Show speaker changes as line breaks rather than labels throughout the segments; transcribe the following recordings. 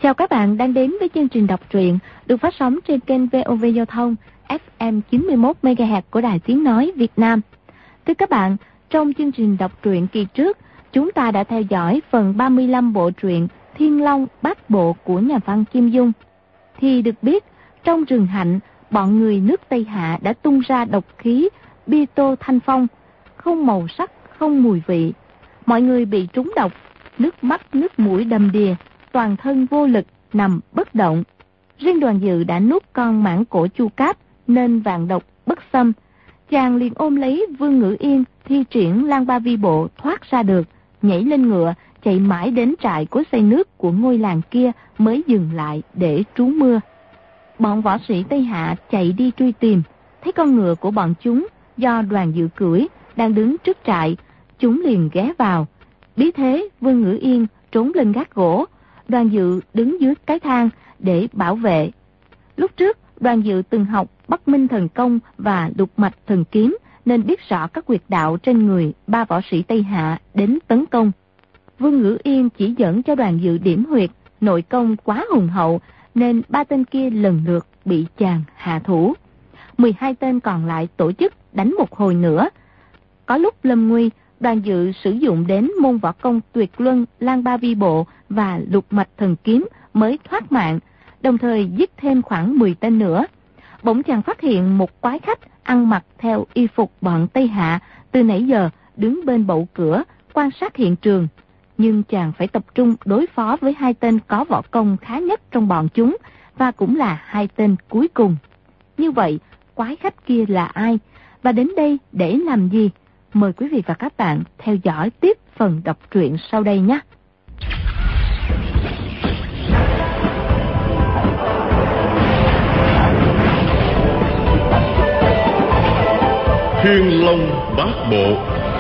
Chào các bạn đang đến với chương trình đọc truyện được phát sóng trên kênh VOV Giao thông FM 91 MHz của Đài Tiếng nói Việt Nam. Thưa các bạn, trong chương trình đọc truyện kỳ trước, chúng ta đã theo dõi phần 35 bộ truyện Thiên Long Bát Bộ của nhà văn Kim Dung. Thì được biết, trong rừng hạnh, bọn người nước Tây Hạ đã tung ra độc khí bi tô thanh phong, không màu sắc, không mùi vị. Mọi người bị trúng độc, nước mắt nước mũi đầm đìa, toàn thân vô lực, nằm bất động. Riêng Đoàn Dự đã nuốt con mãng cổ Chu Cáp nên vạn độc bất xâm. Chàng liền ôm lấy Vương Ngữ Yên, thi triển Lang Ba Vi Bộ thoát ra được, nhảy lên ngựa, chạy mãi đến trại của xây nước của ngôi làng kia mới dừng lại để trú mưa. Bọn võ sĩ Tây Hạ chạy đi truy tìm, thấy con ngựa của bọn chúng do Đoàn Dự cưỡi đang đứng trước trại, chúng liền ghé vào. Bí thế Vương Ngữ Yên trốn lên gác gỗ, Đoàn Dự đứng dưới cái thang để bảo vệ. Lúc trước Đoàn Dự từng học Bắc Minh Thần Công và Lục Mạch Thần Kiếm nên biết rõ các huyệt đạo trên người ba võ sĩ Tây Hạ đến tấn công. Vương Ngữ Yên chỉ dẫn cho Đoàn Dự điểm huyệt, nội công quá hùng hậu nên ba tên kia lần lượt bị chàng hạ thủ. 12 tên còn lại tổ chức đánh một hồi nữa. Có lúc lâm nguy, Đoàn Dự sử dụng đến môn võ công tuyệt luân Lang Ba Vi Bộ và Lục Mạch Thần Kiếm mới thoát mạng, đồng thời giết thêm khoảng 10 tên nữa. Bỗng chàng phát hiện một quái khách ăn mặc theo y phục bọn Tây Hạ từ nãy giờ đứng bên bậu cửa quan sát hiện trường. Nhưng chàng phải tập trung đối phó với hai tên có võ công khá nhất trong bọn chúng và cũng là hai tên cuối cùng. Như vậy, quái khách kia là ai và đến đây để làm gì? Mời quý vị và các bạn theo dõi tiếp phần đọc truyện sau đây nhé.
Thiên Long Bát Bộ.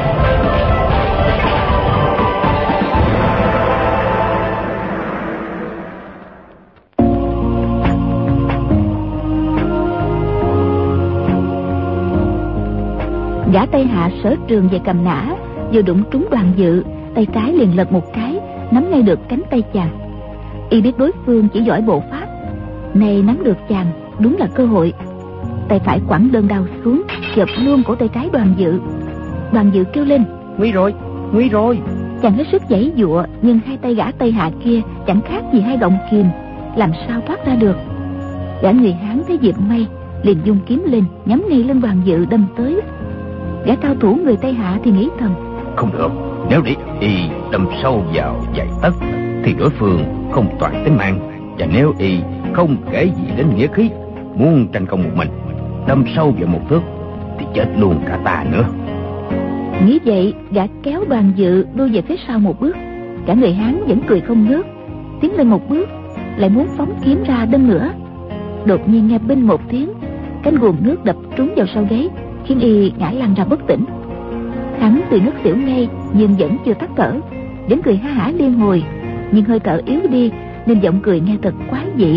Gã Tây Hạ Sở Trường về cầm nã, vừa đụng trúng Đoàn Dự, tay trái liền lật một cái, nắm ngay được cánh tay chàng. Y biết đối phương chỉ giỏi bộ pháp, này nắm được chàng đúng là cơ hội. Tay phải quẳng đơn đao xuống, chộp luôn cổ tay trái Đoàn Dự. Đoàn Dự kêu lên:
Nguy rồi, nguy rồi!
Chàng hết sức giãy giụa, nhưng hai tay gã Tây Hạ kia chẳng khác gì hai gọng kìm, làm sao thoát ra được. Gã người Hán thấy Diệp May liền dung kiếm lên, nhắm ngay lưng Đoàn Dự đâm tới. Gã cao thủ người Tây Hạ thì nghĩ thầm:
Không được, nếu để y đâm sâu vào vài tấc thì đối phương không toàn tính mạng, và nếu y không kể gì đến nghĩa khí, muốn tranh công một mình, đâm sâu vào một thước thì chết luôn cả ta nữa.
Nghĩ vậy, gã kéo Đoàn Dự lui về phía sau một bước. Cả người Hán vẫn cười không ngớt, tiến lên một bước, lại muốn phóng kiếm ra đâm nữa. Đột nhiên nghe binh một tiếng, cánh guồng nước đập trúng vào sau gáy, khiến y ngã lăn ra bất tỉnh. Hắn từ nước xỉu ngay nhưng vẫn chưa tắt thở, vẫn cười ha hả liên hồi, nhưng hơi thở yếu đi nên giọng cười nghe thật quái dị.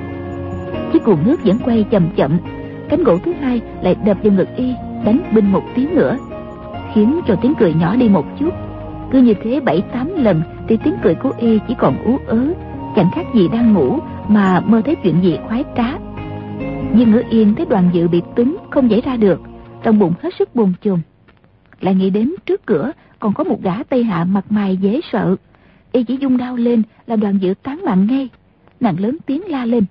Chiếc guồng nước vẫn quay chậm chậm, cánh gỗ thứ hai lại đập vào ngực y, đánh binh một tiếng nữa, khiến cho tiếng cười nhỏ đi một chút. Cứ như thế 7-8 lần thì tiếng cười của y chỉ còn ú ớ, chẳng khác gì đang ngủ mà mơ thấy chuyện gì khoái trá. Nhưng Ngữ Yên thấy Đoàn Dự bị túm không nhảy ra được, trong bụng hết sức bồn chồn. Lại nghĩ đến trước cửa còn có một gã Tây Hạ mặt mày dễ sợ, y chỉ vung đao lên là Đoàn Dự tán mạng ngay. Nàng lớn tiếng la lên: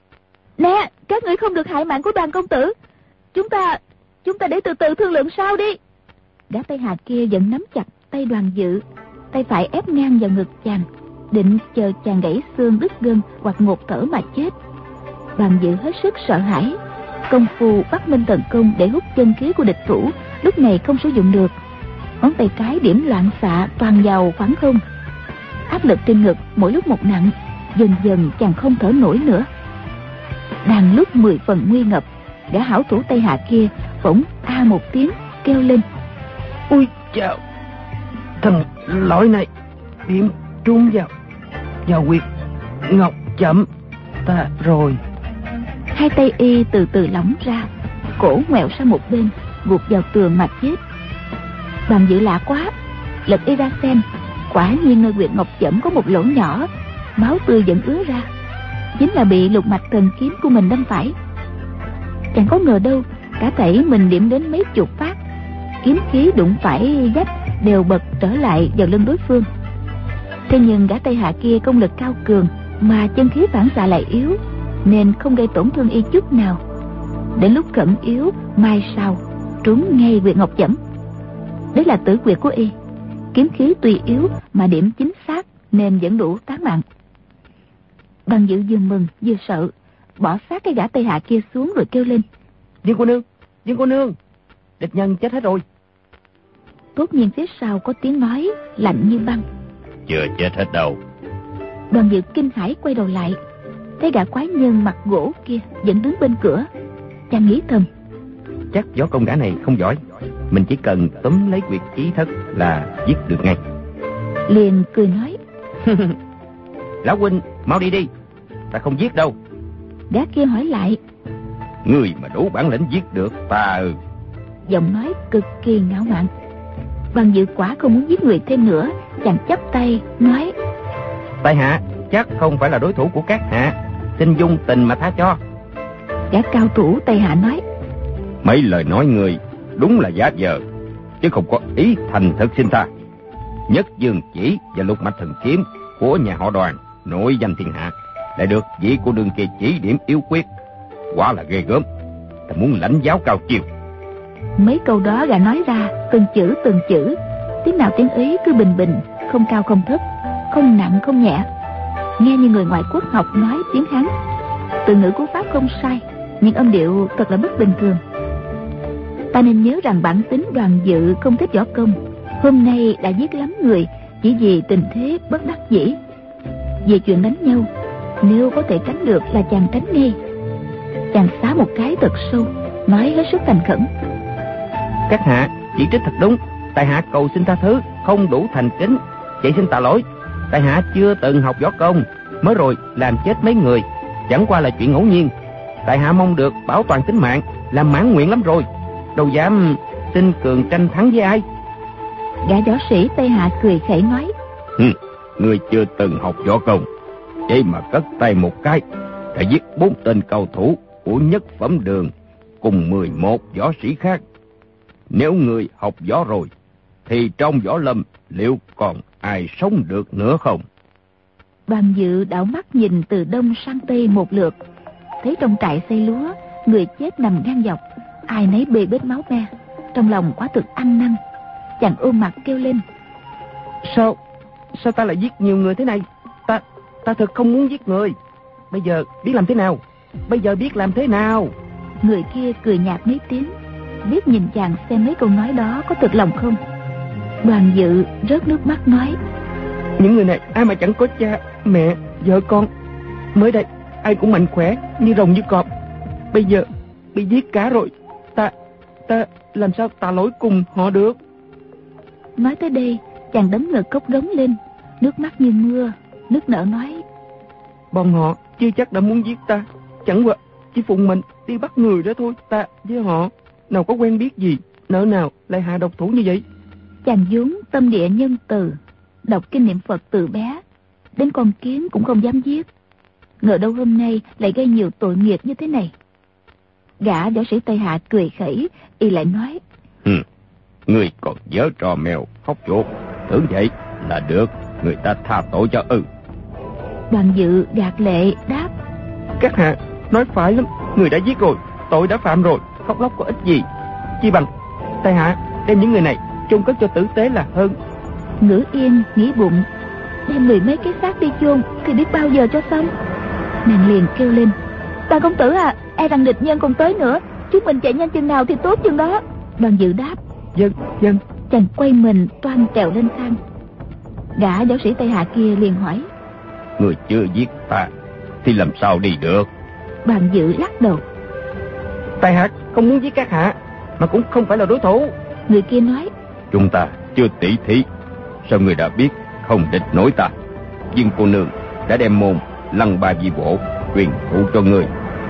Nè, các ngươi không được hại mạng của Đoàn công tử, chúng ta để từ từ thương lượng sau đi. Gã Tây Hạ kia vẫn nắm chặt tay Đoàn Dự, tay phải ép ngang vào ngực chàng, định chờ chàng gãy xương đứt gân hoặc ngột thở mà chết. Đoàn Dự hết sức sợ hãi, công phu Bắc Minh Thần Công để hút chân khí của địch thủ lúc này không sử dụng được. Ngón tay cái điểm loạn xạ toàn vào khoảng không, áp lực trên ngực mỗi lúc một nặng, dần dần chàng không thở nổi nữa. Đang lúc 10 phần nguy ngập, gã hảo thủ Tây Hạ kia bỗng a một tiếng kêu lên:
Ui chào, thằng lõi này điểm trúng vào huyệt ngọc chậm ta rồi.
Hai tay y từ từ lỏng ra, cổ ngoẹo sang một bên, gục vào tường mà chết. Đoàn Dự lạ quá, lật y ra xem, quả nhiên nơi huyệt ngọc chẩm có một lỗ nhỏ. máu tươi vẫn ứa ra. Chính là bị lục mạch thần kiếm của mình đâm phải. Chẳng có ngờ đâu, cả thảy mình điểm đến mấy chục phát, kiếm khí đụng phải vách đều bật trở lại vào lưng đối phương. Thế nhưng gã Tây Hạ kia công lực cao cường, mà chân khí phản xạ lại yếu, nên không gây tổn thương y chút nào. Đến lúc cận yếu, mai sau trúng ngay huyệt ngọc chẩm. Đấy là tử huyệt của y. Kiếm khí tuy yếu mà điểm chính xác, nên vẫn đủ tán mạng. Đoàn Dự vừa mừng vừa sợ, bỏ xác cái gã Tây Hạ kia xuống rồi kêu lên:
Dương cô nương, địch nhân chết hết rồi.
Tốt nhiên phía sau có tiếng nói lạnh như băng:
Chưa chết hết đâu.
Đoàn Dự kinh hãi quay đầu lại, thấy gã quái nhân mặt gỗ kia vẫn đứng bên cửa. Chàng nghĩ thầm:
Chắc võ công gã này không giỏi, mình chỉ cần túm lấy quyệt chí thất là giết được ngay.
Liền cười nói:
Lão huynh mau đi, ta không giết đâu.
Gã kia hỏi lại:
Người mà đủ bản lĩnh giết được ta ư?
Giọng nói cực kỳ ngạo mạn. Đoàn Dự quả không muốn giết người thêm nữa, chàng chắp tay nói:
Tại hạ chắc không phải là đối thủ của các hạ, xin dung tình mà tha cho.
Gã cao thủ Tây Hạ nói:
Mấy lời nói người đúng là giả vờ, chứ không có ý thành thực xin tha. Nhất Dương chỉ và lục mạch thần kiếm của nhà họ Đoàn nổi danh thiên hạ, lại được vị cô đương kia chỉ điểm yếu quyết, quả là ghê gớm. Ta muốn lãnh giáo cao chiều.
Mấy câu đó gã nói ra từng chữ, tiếng nào tiếng ấy cứ bình bình, không cao không thấp, không nặng không nhẹ, nghe như người ngoại quốc học nói tiếng Hán. Từ ngữ của Pháp không sai, nhưng âm điệu thật là bất bình thường. Ta nên nhớ rằng bản tính Đoàn Dự không thích võ công, hôm nay đã giết lắm người chỉ vì tình thế bất đắc dĩ. Về chuyện đánh nhau, nếu có thể tránh được là chàng tránh ngay. Chàng xá một cái thật sâu, nói hết sức thành khẩn:
Các hạ chỉ trích thật đúng, tại hạ cầu xin tha thứ, không đủ thành kính, vậy xin tạ lỗi. Tại hạ chưa từng học võ công, mới rồi làm chết mấy người, chẳng qua là chuyện ngẫu nhiên. Tại hạ mong được bảo toàn tính mạng, làm mãn nguyện lắm rồi, đâu dám xin cường tranh thắng với ai.
Gã võ sĩ Tây Hạ cười khẩy nói:
Người chưa từng học võ công, vậy mà cất tay một cái đã giết 4 tên cao thủ của Nhất Phẩm Đường cùng 11 võ sĩ khác. Nếu người học võ rồi, thì trong võ lâm liệu còn ai sống được nữa không?
Đoàn Dự đảo mắt nhìn từ đông sang tây một lượt, thấy trong trại xây lúa người chết nằm ngang dọc, ai nấy bê bết máu me, trong lòng quá thực ăn năn. Chàng ôm mặt kêu lên:
Sao ta lại giết nhiều người thế này? Ta thật không muốn giết người. Bây giờ biết làm thế nào?
Người kia cười nhạt mấy tiếng, biết nhìn chàng xem mấy câu nói đó có thực lòng không. Đoàn Dự rớt nước mắt nói:
Những người này ai mà chẳng có cha, mẹ, vợ con. Mới đây ai cũng mạnh khỏe như rồng như cọp, bây giờ bị giết cả rồi. Ta làm sao tạ lỗi cùng họ được?
Nói tới đây, chàng đấm ngực khóc rống lên, nước mắt như mưa, nức nở nói:
Bọn họ chưa chắc đã muốn giết ta, chẳng qua chỉ phụng mệnh đi bắt người đó thôi. Ta với họ nào có quen biết gì, nỡ nào lại hạ độc thủ như vậy.
Chàng vốn tâm địa nhân từ, đọc kinh niệm Phật từ bé, đến con kiến cũng không dám giết, ngờ đâu hôm nay lại gây nhiều tội nghiệp như thế này. Gã võ sĩ Tây Hạ cười khẩy, y lại nói:
Người còn giở trò mèo khóc chuột, tưởng vậy là được người ta tha tội cho ư?
Đoàn Dự gạt lệ đáp:
Các hạ nói phải lắm, người đã giết rồi, tội đã phạm rồi, khóc lóc có ích gì. Chi bằng Tây Hạ đem những người này chôn cất cho tử tế là hơn.
Ngữ Yên nghĩ bụng, đem 10 mấy cái xác đi chôn thì biết bao giờ cho xong. Nàng liền kêu lên: Đoàn công tử à, e rằng địch nhân còn tới nữa, chúng mình chạy nhanh chừng nào thì tốt chừng đó. Đoàn Dự đáp: Dân. Chàng quay mình toan trèo lên thang. Gã võ sĩ Tây Hạ kia liền hỏi:
Người chưa giết ta thì làm sao đi được?
Đoàn Dự lắc đầu:
Tại hạ không muốn giết các hạ, mà cũng không phải là đối thủ.
Người kia nói:
Chúng ta chưa tỉ thí, sao người đã biết không địch nổi ta? Dương cô nương đã đem môn Lăng Ba Di Bộ truyền thụ cho người.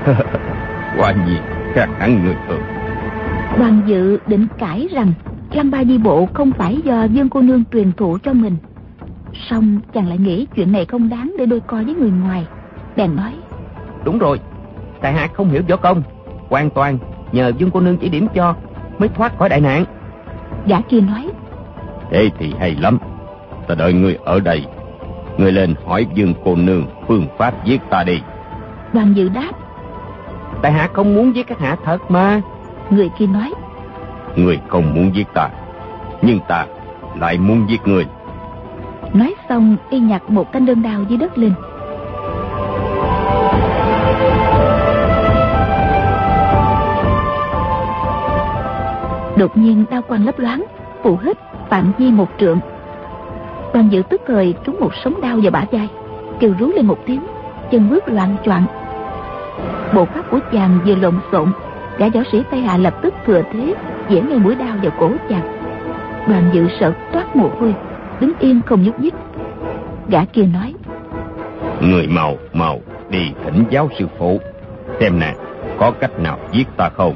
Quả nhiên khác hẳn người thường.
Đoàn Dự định cãi rằng Lăng Ba Di Bộ không phải do Dương cô nương truyền thụ cho mình, Xong chàng lại nghĩ chuyện này không đáng để đôi co với người ngoài, bèn nói:
Đúng rồi, tại hạ không hiểu võ công, hoàn toàn nhờ Dương cô nương chỉ điểm cho mới thoát khỏi đại nạn.
Gã kia nói:
Thế thì hay lắm, ta đợi ngươi ở đây, ngươi lên hỏi Dương cô nương phương pháp giết ta đi.
Đoàn Dự đáp:
Tại hạ không muốn giết các hạ thật mà.
Người kia nói:
Ngươi không muốn giết ta, nhưng ta lại muốn giết ngươi.
Nói xong y nhặt một thanh đơn đao dưới đất lên. Đột nhiên đao quang lấp loáng, phụ hít phạm vi 1 trượng. Đoàn Dự tức thời trúng một sóng đao vào bả vai, kêu rú lên một tiếng, chân bước loạng choạng. Bộ pháp của chàng vừa lộn xộn, gã võ sĩ Tây Hạ lập tức thừa thế giễ ngay mũi đao vào cổ chàng. Đoàn Dự sợ toát mồ hôi, đứng yên không nhúc nhích. Gã kia nói:
Người mau đi thỉnh giáo sư phụ, xem nè có cách nào giết ta không.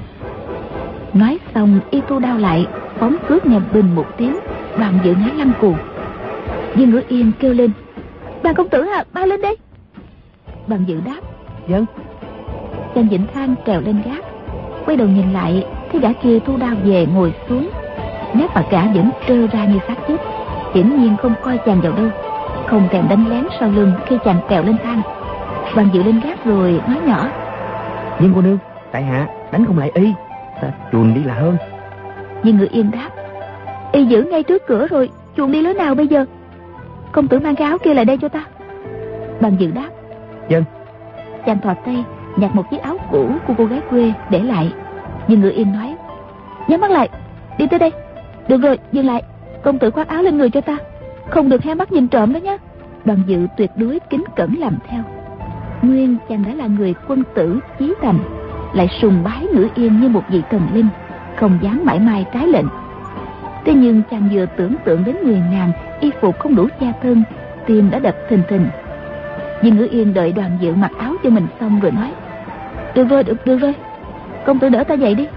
Nói xong y thu đao lại, phóng cước nghe bình một tiếng. Đoàn Dự ngã lăn cuồng. Dương Ngữ Yên kêu lên: Đoàn công tử à, mau lên đây. Đoàn Dự đáp:
Vâng.
Chàng vịnh thang trèo lên gác, quay đầu nhìn lại thấy gã kia thu đao về ngồi xuống, nét mặt gã vẫn trơ ra như xác chết, hiển nhiên không coi chàng vào đâu, không thèm đánh lén sau lưng khi chàng trèo lên thang. Đoàn Dự lên gác rồi nói nhỏ:
Nhưng cô nương, tại hạ đánh không lại y, ta chuồn đi là hơn.
Nhưng Ngữ Yên đáp: Y giữ ngay trước cửa rồi, chuồn đi lối nào bây giờ? Công tử mang cái áo kia lại đây cho ta. Đoàn Dự đáp:
Vâng.
Chàng thò tay nhặt một chiếc áo cũ của cô gái quê để lại. Nhưng Ngữ Yên nói: Nhắm mắt lại, đi tới đây. Được rồi, dừng lại, công tử khoác áo lên người cho ta, không được hé mắt nhìn trộm đó nhé. Đoàn Dự tuyệt đối kính cẩn làm theo. Nguyên chàng đã là người quân tử chí thành, lại sùng bái Ngữ Yên như một vị thần linh, không dám mãi mai trái lệnh. Thế nhưng chàng vừa tưởng tượng đến người nàng y phục không đủ che thân, tim đã đập thình thình. Nhưng Ngữ Yên đợi Đoàn Dự mặc áo cho mình xong rồi nói: Được rồi, công tử đỡ ta dậy đi.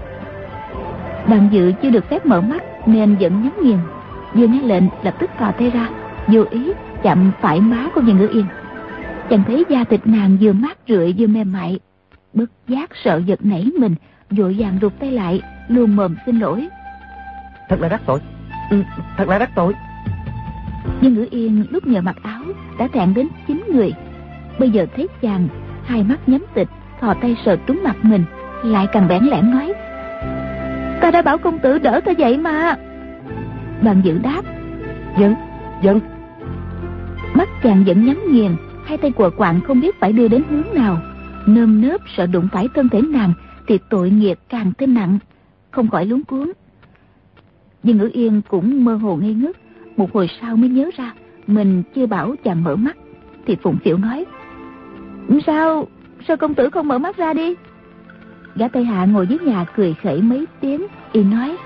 Đoàn Dự chưa được phép mở mắt nên vẫn nhắm nghiền, vừa nghe lệnh lập tức thò tay ra, vô ý chạm phải má của Viên Ngữ Yên. Chàng thấy da thịt nàng vừa mát rượi vừa mềm mại, bất giác sợ giật nảy mình, vội vàng rụt tay lại, luôn mồm xin lỗi:
Thật là đắc tội, thật là đắc tội.
Nhưng Ngữ Yên lúc nhờ mặc áo đã thẹn đến 9 người, bây giờ thấy chàng hai mắt nhắm tịch, thò tay sờ trúng mặt mình, lại càng bẽn lẽn nói: Ta đã bảo công tử đỡ ta dậy mà. Đoàn Dự đáp: Vâng. Mắt chàng vẫn nhắm nghiền, hai tay quờ quạng không biết phải đưa đến hướng nào, nơm nớp sợ đụng phải thân thể nàng thì tội nghiệp càng thêm nặng, không khỏi luống cuống. Nhưng Ngữ Yên cũng mơ hồ ngây ngất, một hồi sau mới nhớ ra mình chưa bảo chàng mở mắt, thì phụng phịu nói: Sao công tử không mở mắt ra đi? Gã Tây Hạ ngồi dưới nhà cười khẩy mấy tiếng, y nói: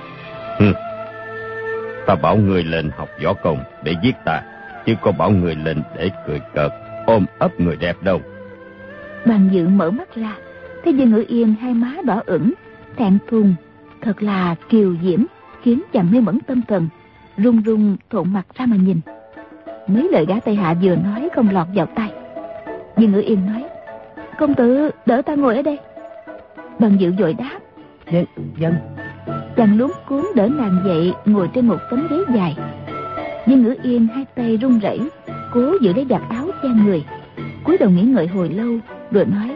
Ta bảo người lên học võ công để giết ta, chứ có bảo người lên để cười cợt ôm ấp người đẹp đâu.
Đoàn Dự mở mắt ra, thấy Dương Ngữ Yên hai má đỏ ửng, thẹn thùng, thật là kiều diễm, khiến chàng mê mẩn tâm thần, run run thộn mặt ra mà nhìn. Mấy lời gã Tây Hạ vừa nói không lọt vào tai. Dương Ngữ Yên nói: Công tử đỡ ta ngồi ở đây. Đoàn Dự vội đáp:
Vâng.
Chàng luống cuống đỡ nàng dậy, ngồi trên một tấm ghế dài. Dương Ngữ Yên hai tay run rẩy, cố giữ lấy vạt áo che người, cúi đầu nghĩ ngợi hồi lâu rồi nói: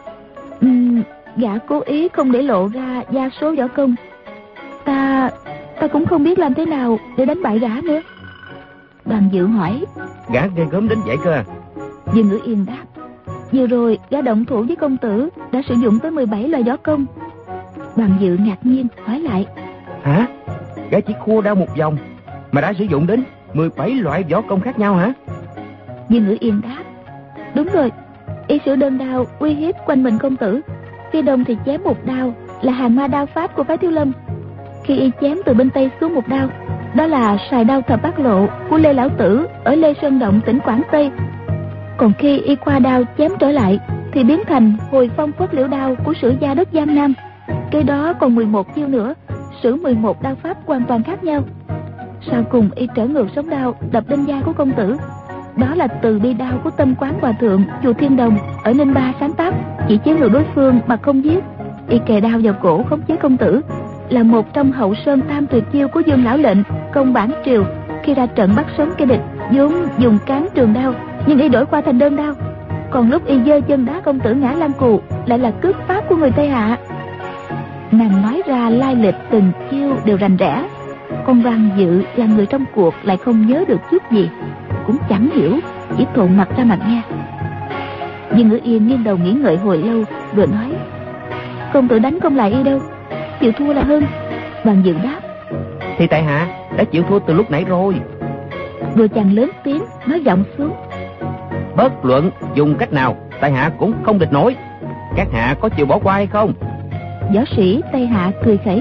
Gã cố ý không để lộ ra gia số võ công, ta cũng không biết làm thế nào để đánh bại gã nữa. Đoàn Dự hỏi:
Gã ghê gớm đến vậy cơ à?
Dương Ngữ Yên đáp: Vừa rồi gã động thủ với công tử đã sử dụng tới 17 loại võ công. Đoàn Dự ngạc nhiên hỏi lại:
Hả? Gã chỉ khua đao một vòng mà đã sử dụng đến 17 loại võ công khác nhau hả?
Dương Ngữ Yên đáp: Đúng rồi, y sử đơn đao uy hiếp quanh mình công tử, phía đông thì chém một đao là hàng ma đao pháp của phái Thiếu Lâm, khi y chém từ bên tây xuống một đao, đó là sài đao thập bát lộ của Lê Lão Tử ở Lê Sơn Động tỉnh Quảng Tây. Còn khi y qua đao chém trở lại thì biến thành hồi phong phất liễu đao của Sử Gia đất Giang Nam. Cái đó còn 11 chiêu nữa, sử 11 đao pháp hoàn toàn khác nhau. Sau cùng y trở ngược sống đao đập lên vai của công tử. Đó là từ bi đao của Tâm Quán Hòa Thượng chùa Thiên Đồng ở Ninh Ba sáng tác, chỉ chém lược đối phương mà không giết. Y kề đao vào cổ khống chế công tử, là một trong hậu sơn tam tuyệt chiêu của Dương lão lệnh công bản triều. Khi ra trận bắt sống kẻ địch vốn dùng cán trường đao, nhưng y đổi qua thành đơn đao. Còn lúc y giơ chân đá công tử ngã lăn cù lại là cước pháp của người Tây Hạ. Nàng nói ra lai lịch từng chiêu đều rành rẽ. Con Văn Dự là người trong cuộc lại không nhớ được chút gì, cũng chẳng hiểu, chỉ thuận mặt ra mà nghe. Dương Ngữ Yên nghiêng đầu nghĩ ngợi hồi lâu vừa nói: công tử đánh không lại y đâu, chịu thua là hơn. Văn Dự đáp:
thì tại hạ đã chịu thua từ lúc nãy rồi.
Vừa chàng lớn tiếng nói giọng xuống:
bất luận dùng cách nào, tại hạ cũng không địch nổi. Các hạ có chịu bỏ qua hay không?
Võ sĩ Tây Hạ cười khẩy: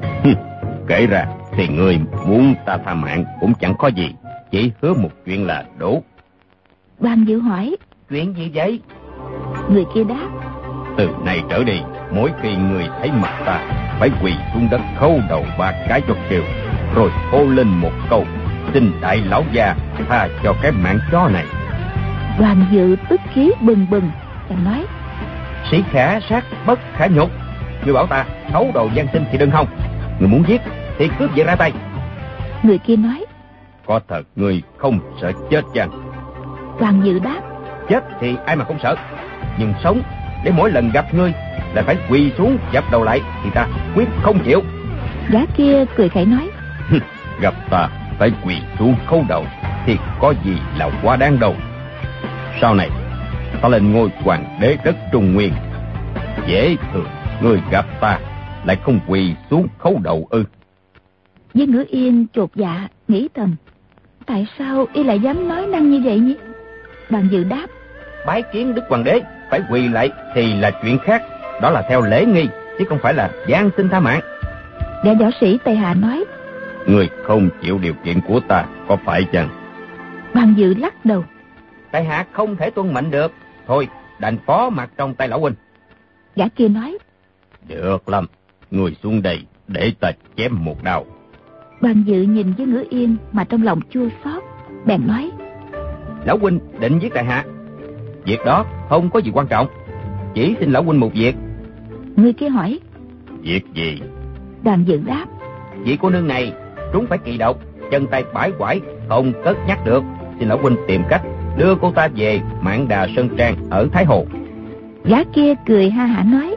kể ra thì người muốn ta tha mạng cũng chẳng có gì, chỉ hứa một chuyện là đủ.
Văn Dự hỏi:
chuyện gì vậy?
Người kia đáp:
từ nay trở đi, mỗi khi người thấy mặt ta phải quỳ xuống đất khấu đầu 3 cái cho kêu, rồi hô lên một câu: xin đại lão gia tha cho cái mạng chó này.
Đoàn Dự tức khí bừng bừng, chàng nói:
sĩ khả sát bất khả nhục. Người bảo ta khấu đầu gian sinh thì đừng hòng, người muốn giết thì cướp về ra tay.
Người kia nói:
có thật người không sợ chết chăng?
Đoàn Dự đáp:
chết thì ai mà không sợ, nhưng sống để mỗi lần gặp ngươi là phải quỳ xuống dập đầu lại thì ta quyết không chịu.
Gã kia cười khẩy nói:
gặp ta phải quỳ xuống khấu đầu thì có gì là quá đáng đâu. Sau này ta lên ngôi hoàng đế đất Trung Nguyên, dễ thường người gặp ta lại không quỳ xuống khấu đầu ư?
Dương Ngữ Yên chột dạ nghĩ thầm: tại sao y lại dám nói năng như vậy nhỉ? Đoàn Dự đáp:
bái kiến đức hoàng đế phải quỳ lại thì là chuyện khác, đó là theo lễ nghi chứ không phải là van xin tha mạng.
Gã võ sĩ Tây Hạ nói:
người không chịu điều kiện của ta có phải chăng?
Đoàn Dự lắc đầu:
tại hạ không thể tuân mệnh được, thôi đành phó mặc trong tay lão huynh.
Gã kia nói:
được lắm, người xuống đây để ta chém một đao.
Đoàn Dự nhìn với Ngữ Yên mà trong lòng chua xót, bèn nói:
lão huynh định giết tại hạ, việc đó không có gì quan trọng, chỉ xin lão huynh một việc.
Người kia hỏi:
việc gì?
Đoàn Dự đáp:
vị cô nương này trúng phải kỳ độc, chân tay bãi quải không cất nhắc được, xin lão huynh tìm cách đưa cô ta về Mãn Đà Sơn Trang ở Thái Hồ.
Gã kia cười ha hả nói: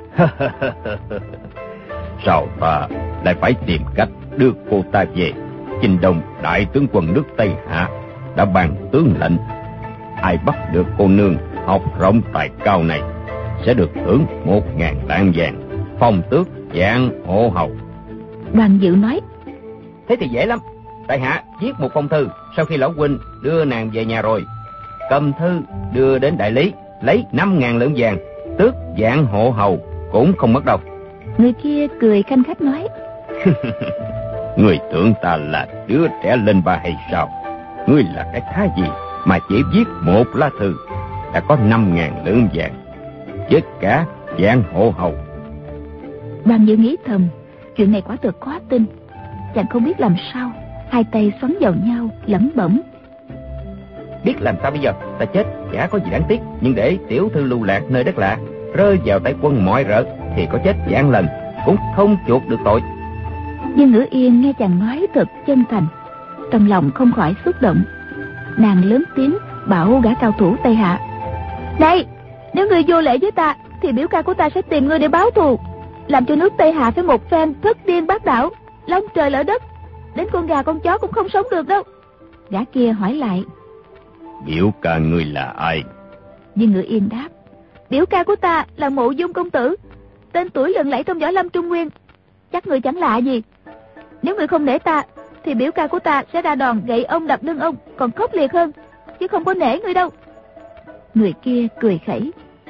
sao ta lại phải tìm cách đưa cô ta về? Chinh Đông đại tướng quân nước Tây Hạ đã ban tướng lệnh, ai bắt được cô nương học rộng tài cao này sẽ được hưởng 1.000 lạng vàng, phong tước dạng hộ hầu.
Đoàn Dự nói:
thế thì dễ lắm, tại hạ viết một phong thư, sau khi lão huynh đưa nàng về nhà rồi, cầm thư đưa đến đại lý, lấy 5.000 lượng vàng, tước dạng hộ hầu cũng không mất đâu.
Người kia cười khanh khách nói:
người tưởng ta là đứa trẻ lên ba hay sao? Ngươi là cái thá gì mà chỉ viết một lá thư đã có 5.000 lượng vàng, chết cả dạng hộ hầu.
Đoàn Dự nghĩ thầm, chuyện này quả thực khó tin. Chàng không biết làm sao, hai tay xoắn vào nhau lẩm bẩm:
biết làm sao bây giờ? Ta chết chả có gì đáng tiếc, nhưng để tiểu thư lưu lạc nơi đất lạ, rơi vào tay quân mọi rợ thì có chết vạn lần cũng không chuộc được tội.
Dương Ngữ Yên nghe chàng nói thật chân thành, trong lòng không khỏi xúc động. Nàng lớn tiếng bảo gã cao thủ Tây Hạ: này, nếu ngươi vô lễ với ta thì biểu ca của ta sẽ tìm ngươi để báo thù, làm cho nước Tây Hạ phải một phen thất điên bát đảo, long trời lở đất, đến con gà con chó cũng không sống được đâu. Gã kia hỏi lại:
biểu ca ngươi là ai?
Dương Ngữ Yên đáp: biểu ca của ta là Mộ Dung công tử, tên tuổi lừng lẫy trong võ lâm Trung Nguyên, chắc người chẳng lạ gì. Nếu người không nể ta thì biểu ca của ta sẽ ra đòn gậy ông đập lưng ông còn khốc liệt hơn, chứ không có nể người đâu. Người kia cười khẩy: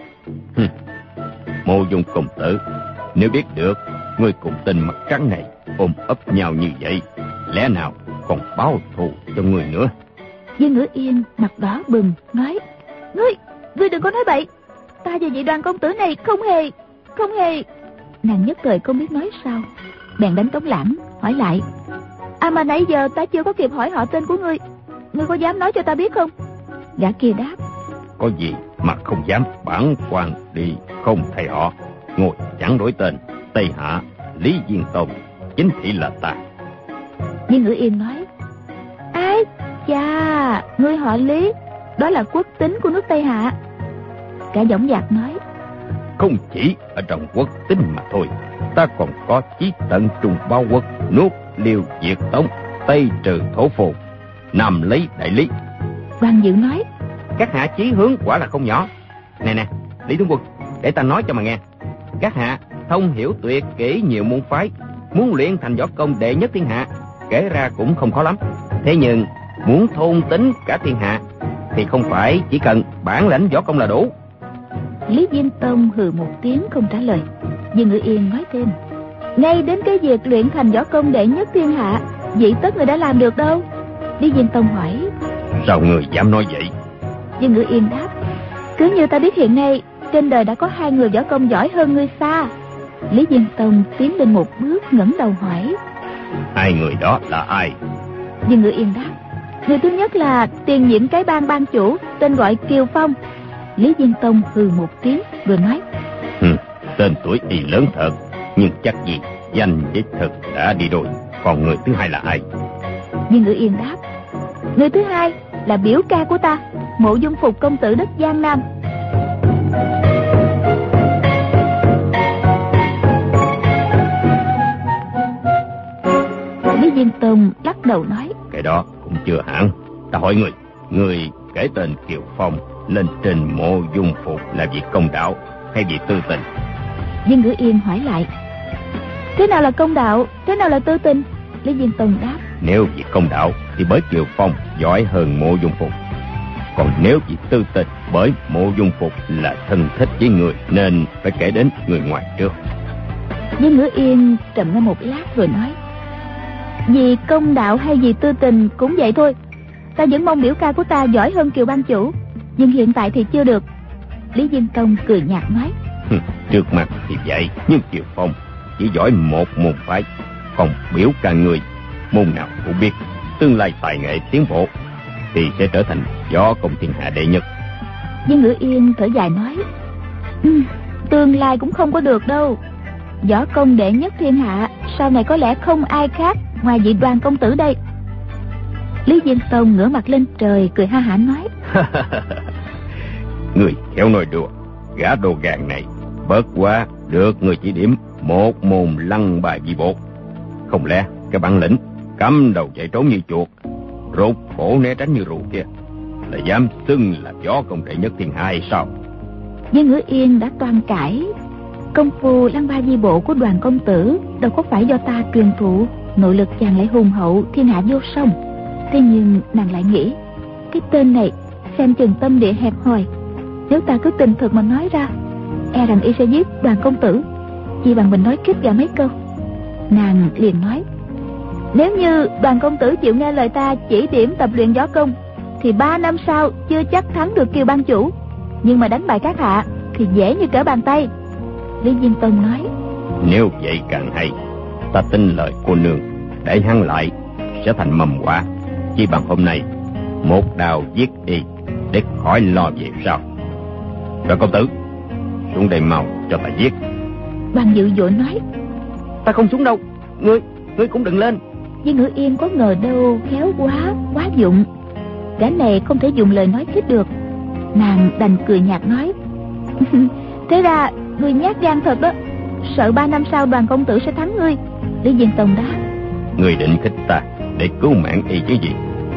Mộ Dung công tử, nếu biết được ngươi cùng tên mặt trắng này ôm ấp nhau như vậy, lẽ nào còn báo thù cho ngươi nữa?
Dương Ngữ Yên mặt đỏ bừng nói: ngươi đừng có nói bậy, ta và vị Đoàn công tử này không hề. Nàng nhất thời không biết nói sao, bèn đánh trống lãng hỏi lại: Mà nãy giờ ta chưa có kịp hỏi họ tên của ngươi. Ngươi có dám nói cho ta biết không? Gã kia đáp.
Có gì mà không dám, bản quan đi không thay họ, ngồi chẳng đổi tên, Tây Hạ Lý Diên Tông, chính thị là ta.
Viên Ngữ Yên nói. Ái chà, ngươi họ Lý, đó là quốc tính của nước Tây Hạ. Gã dõng dạc nói.
Không chỉ ở trong quốc tính mà thôi, ta còn có chí tận trùng bao quốc, nuốt Liêu diệt Tống, Tây trừ thổ phồn, Nam lấy đại Lý.
Đoàn Dự nói.
Các hạ chí hướng quả là không nhỏ. Nè, Lý tướng quân, để ta nói cho mà nghe. Các hạ thông hiểu tuyệt kỹ nhiều môn phái, muốn luyện thành võ công đệ nhất thiên hạ, kể ra cũng không khó lắm. Thế nhưng muốn thôn tính cả thiên hạ thì không phải chỉ cần bản lãnh võ công là đủ.
Lý Diên Tông hừ một tiếng không trả lời. Viên Ngữ Yên nói thêm. Ngay đến cái việc luyện thành võ công đệ nhất thiên hạ, vậy tất người đã làm được đâu? Lý Diên Tông hỏi.
Sao người dám nói vậy?
Viên Ngữ Yên đáp. Cứ như ta biết hiện nay trên đời đã có 2 người võ công giỏi hơn ngươi xa. Lý Diên Tông tiến lên một bước ngẩng đầu hỏi.
2 người đó là ai?
Viên Ngữ Yên đáp. Người thứ nhất là tiền nhiệm cái bang ban chủ, tên gọi Kiều Phong. Lý Diên Tông hừ một tiếng rồi nói.
Tên tuổi y lớn thật, nhưng chắc gì danh với thực đã đi đôi. Còn người thứ hai là ai?
Viên Ngữ Yên đáp. Người thứ hai là biểu ca của ta, Mộ Dung Phục công tử đất Giang Nam. Lý Diên Tông lắc đầu nói.
Cái đó cũng chưa hẳn. Ta hỏi người kể tên Kiều Phong lên trên Mộ Dung Phục là vì công đạo hay vì tư tình?
Viên Ngữ Yên hỏi lại. Thế nào là công đạo, thế nào là tư tình? Lý Diên Tông đáp. Nếu
vì công đạo thì bởi Kiều Phong giỏi hơn Mộ Dung Phục. Còn nếu vì tư tình, bởi Mộ Dung Phục là thân thích với người, nên phải kể đến người ngoài trước.
Viên Ngữ Yên trầm ngâm một lát rồi nói. Vì công đạo hay vì tư tình cũng vậy thôi. Ta vẫn mong biểu ca của ta giỏi hơn Kiều ban chủ, nhưng hiện tại thì chưa được. Lý Diên Tông cười nhạt nói.
Trước mặt thì vậy, nhưng Kiều Phong chỉ giỏi một môn phái, còn biểu ca người môn nào cũng biết. Tương lai tài nghệ tiến bộ thì sẽ trở thành võ công thiên hạ đệ nhất.
Viên Ngữ Yên thở dài nói. Tương lai cũng không có được đâu. Võ công đệ nhất thiên hạ sau này có lẽ không ai khác ngoài vị Đoàn công tử đây. Lý Diên Tông ngửa mặt lên trời cười ha hả nói.
Người khéo nói đùa, gã đồ gàn này bớt quá được người chỉ điểm một môn lăng bài vi bộ. Không lẽ cái bản lĩnh cắm đầu chạy trốn như chuột, rụt cổ né tránh như rùa kia là dám xưng là võ công đệ nhất thiên hạ hay sao?
Viên Ngữ Yên đã toan cãi. Công phu lăng ba di bộ của Đoàn công tử đâu có phải do ta truyền thụ, nội lực chàng lại hùng hậu thiên hạ vô song. Thế nhưng nàng lại nghĩ, cái tên này xem chừng tâm địa hẹp hòi, nếu ta cứ tình thực mà nói ra, e rằng y sẽ giết Đoàn công tử. Chỉ bằng mình nói kích gà mấy câu. Nàng liền nói. Nếu như Đoàn công tử chịu nghe lời ta chỉ điểm tập luyện võ công, thì 3 năm sau chưa chắc thắng được Kiều ban chủ, nhưng mà đánh bại các hạ thì dễ như trở bàn tay. Lý Diên Tông nói.
Nếu vậy càng hay. Ta tin lời cô nương, để hắn lại sẽ thành mầm quả. Chỉ bằng hôm nay một đao giết y, để khỏi lo về sau. Đoàn công tử, xuống đây mau cho ta giết.
Đoàn Dự vội nói.
Ta không xuống đâu, ngươi cũng đừng lên.
Viên Ngữ Yên có ngờ đâu khéo quá dụng, gã này không thể dùng lời nói khích được. Nàng đành cười nhạt nói. Thế ra ngươi nhát gan thật đó, sợ 3 năm sau Đoàn công tử sẽ thắng ngươi. Lý Diên Tông đáp.
Ngươi định khích ta để cứu mạng y chứ gì?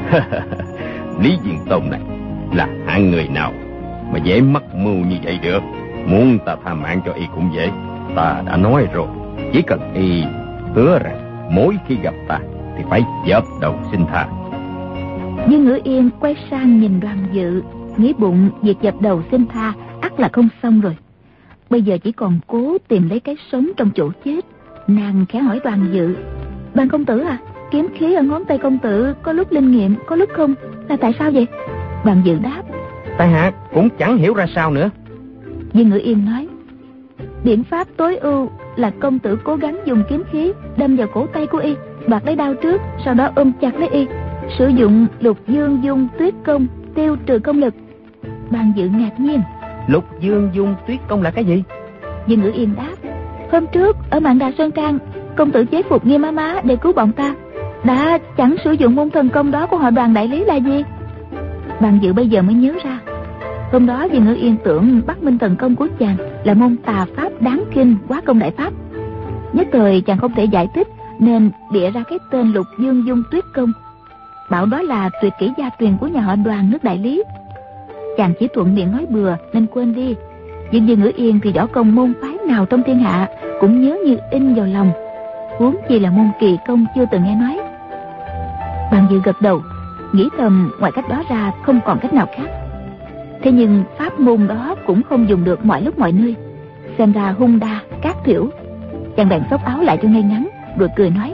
Lý Diên Tông này là hạng người nào mà dễ mắc mưu như vậy được? Muốn ta tha mạng cho y cũng dễ. Ta đã nói rồi, chỉ cần y hứa rằng mỗi khi gặp ta thì phải dập đầu xin tha.
Viên Ngữ Yên quay sang nhìn Đoàn Dự, nghĩ bụng việc dập đầu xin tha ắt là không xong rồi. Bây giờ chỉ còn cố tìm lấy cái sống trong chỗ chết. Nàng khẽ hỏi Đoàn Dự. Đoàn công tử à, kiếm khí ở ngón tay công tử có lúc linh nghiệm, có lúc không, là tại sao vậy? Đoàn Dự đáp.
Tại hạ cũng chẳng hiểu ra sao nữa.
Viên Ngữ Yên nói. Biện pháp tối ưu là công tử cố gắng dùng kiếm khí đâm vào cổ tay của y, đoạt lấy đao trước, sau đó ôm chặt lấy y, sử dụng Lục Dương Dung Tuyết Công tiêu trừ công lực. Đoàn Dự ngạc nhiên.
Lục Dương Dung Tuyết Công là cái gì?
Dương Ngữ Yên đáp: hôm trước ở Mạn Đà Sơn Trang, công tử chế phục Nghiêm Má Má để cứu bọn ta, đã chẳng sử dụng môn thần công đó của họ Đoàn đại lý là gì. Đoàn Dự bây giờ mới nhớ ra, hôm đó Dương Ngữ Yên tưởng Bắc Minh thần công của chàng là môn tà pháp đáng kinh Hóa Công Đại Pháp. Nhất thời chàng không thể giải thích, nên bịa ra cái tên Lục Dương Dung Tuyết Công, bảo đó là tuyệt kỹ gia truyền của nhà họ Đoàn nước đại lý. Chàng chỉ thuận miệng nói bừa nên quên đi. Nhưng Dương Ngữ Yên thì võ công môn phái nào trong thiên hạ cũng nhớ như in vào lòng, huống chi là môn kỳ công chưa từng nghe nói. Đoàn Dự gật đầu, nghĩ thầm ngoài cách đó ra không còn cách nào khác. Thế nhưng pháp môn đó cũng không dùng được mọi lúc mọi nơi, xem ra hung đa cát thiểu. Chàng bèn xốc áo lại cho ngay ngắn, rồi cười nói: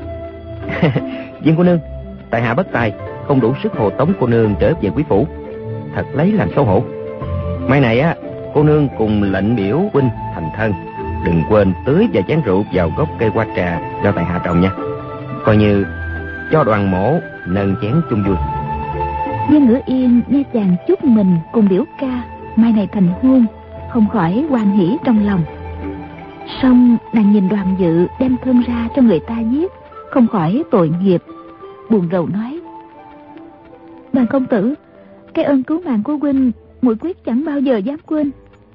Dương cô nương, tại hạ bất tài, không đủ sức hộ tống cô nương trở về quý phủ, thật lấy làm xấu hổ. Mai này á, cô nương cùng lệnh biểu huynh thành thân, đừng quên tưới và chén rượu vào gốc cây hoa trà do tại hạ trồng nha, coi như cho Đoàn mổ nâng chén chung vui.
Dương Ngữ Yên nghe chàng chúc mình cùng biểu ca mai này thành hôn, không khỏi hoan hỉ trong lòng. Song nàng nhìn Đoàn Dự đem thân ra cho người ta giết, không khỏi tội nghiệp, buồn rầu nói: Đoàn công tử, cái ơn cứu mạng của huynh muội quyết chẳng bao giờ dám quên.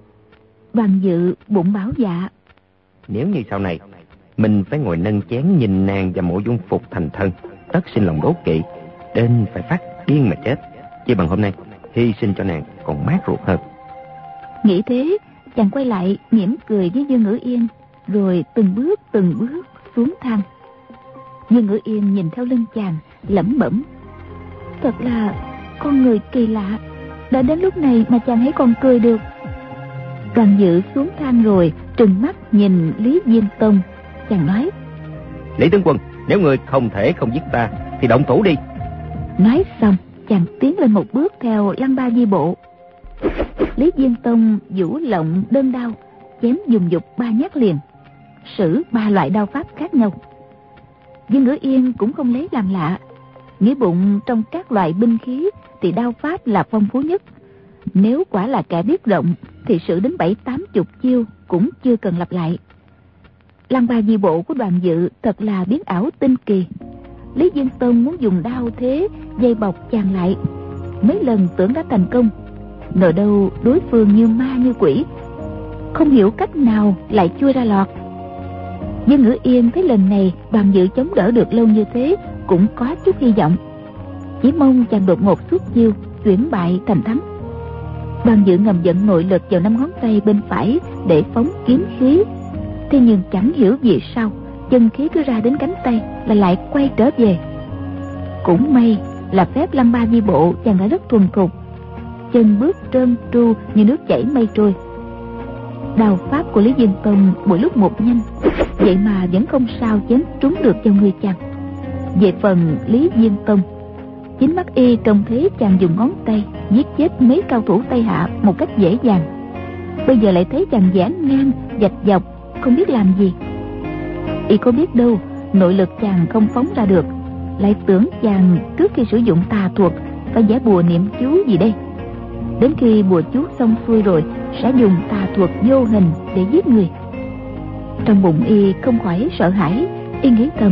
Đoàn Dự bụng bảo dạ:
nếu như sau này mình phải ngồi nâng chén nhìn nàng và Mộ Dung Phục thành thân, tất sinh lòng đố kỵ, đến phải phát điên mà chết, chứ bằng hôm nay hy sinh cho nàng còn mát ruột hơn.
Nghĩ thế, chàng quay lại mỉm cười với Dương Ngữ Yên, rồi từng bước xuống thang. Dương Ngữ Yên nhìn theo lưng chàng, lẩm bẩm: thật là con người kỳ lạ, đã đến lúc này mà chàng ấy còn cười được. Đoàn Dự xuống thang rồi trừng mắt nhìn Lý Diên Tông. Chàng nói:
Lý tướng quân, nếu người không thể không giết ta thì động thủ đi.
Nói xong, chàng tiến lên một bước theo Lăng Ba Di bộ. Lý Diên Tông vũ lộng đơn đao, chém dùng dục 3 nhát liền, sử 3 loại đao pháp khác nhau. Dương Ngữ Yên cũng không lấy làm lạ, nghĩ bụng trong các loại binh khí thì đao pháp là phong phú nhất. Nếu quả là kẻ biết rộng thì sử đến 7-80 chiêu cũng chưa cần lặp lại. Lăng Ba Di bộ của Đoàn Dự thật là biến ảo tinh kỳ. Lý Diên Tông muốn dùng đao thế dây bọc chàng lại, mấy lần tưởng đã thành công, ngờ đâu đối phương như ma như quỷ, không hiểu cách nào lại chui ra lọt. Dương Ngữ Yên thấy lần này Đoàn Dự chống đỡ được lâu như thế cũng có chút hy vọng, chỉ mong chàng đột ngột xuất chiêu, chuyển bại thành thắng. Đoàn Dự ngầm vận nội lực vào 5 ngón tay bên phải để phóng kiếm khí, thế nhưng chẳng hiểu vì sao chân khí cứ ra đến cánh tay là lại quay trở về. Cũng may là phép Lăng Ba Di bộ chàng đã rất thuần thục, chân bước trơn tru như nước chảy mây trôi. Đao pháp của Lý Diên Tông mỗi lúc một nhanh, vậy mà vẫn không sao chém trúng được vào người chàng. Về phần Lý Diên Tông, chính mắt y trông thấy chàng dùng ngón tay giết chết mấy cao thủ Tây Hạ một cách dễ dàng, bây giờ lại thấy chàng giãn ngang vạch dọc không biết làm gì. Y có biết đâu nội lực chàng không phóng ra được, lại tưởng chàng trước khi sử dụng tà thuật phải giải bùa niệm chú gì đây. Đến khi bùa chú xong xuôi rồi sẽ dùng tà thuật vô hình để giết người. Trong bụng y không khỏi sợ hãi, y nghĩ thầm: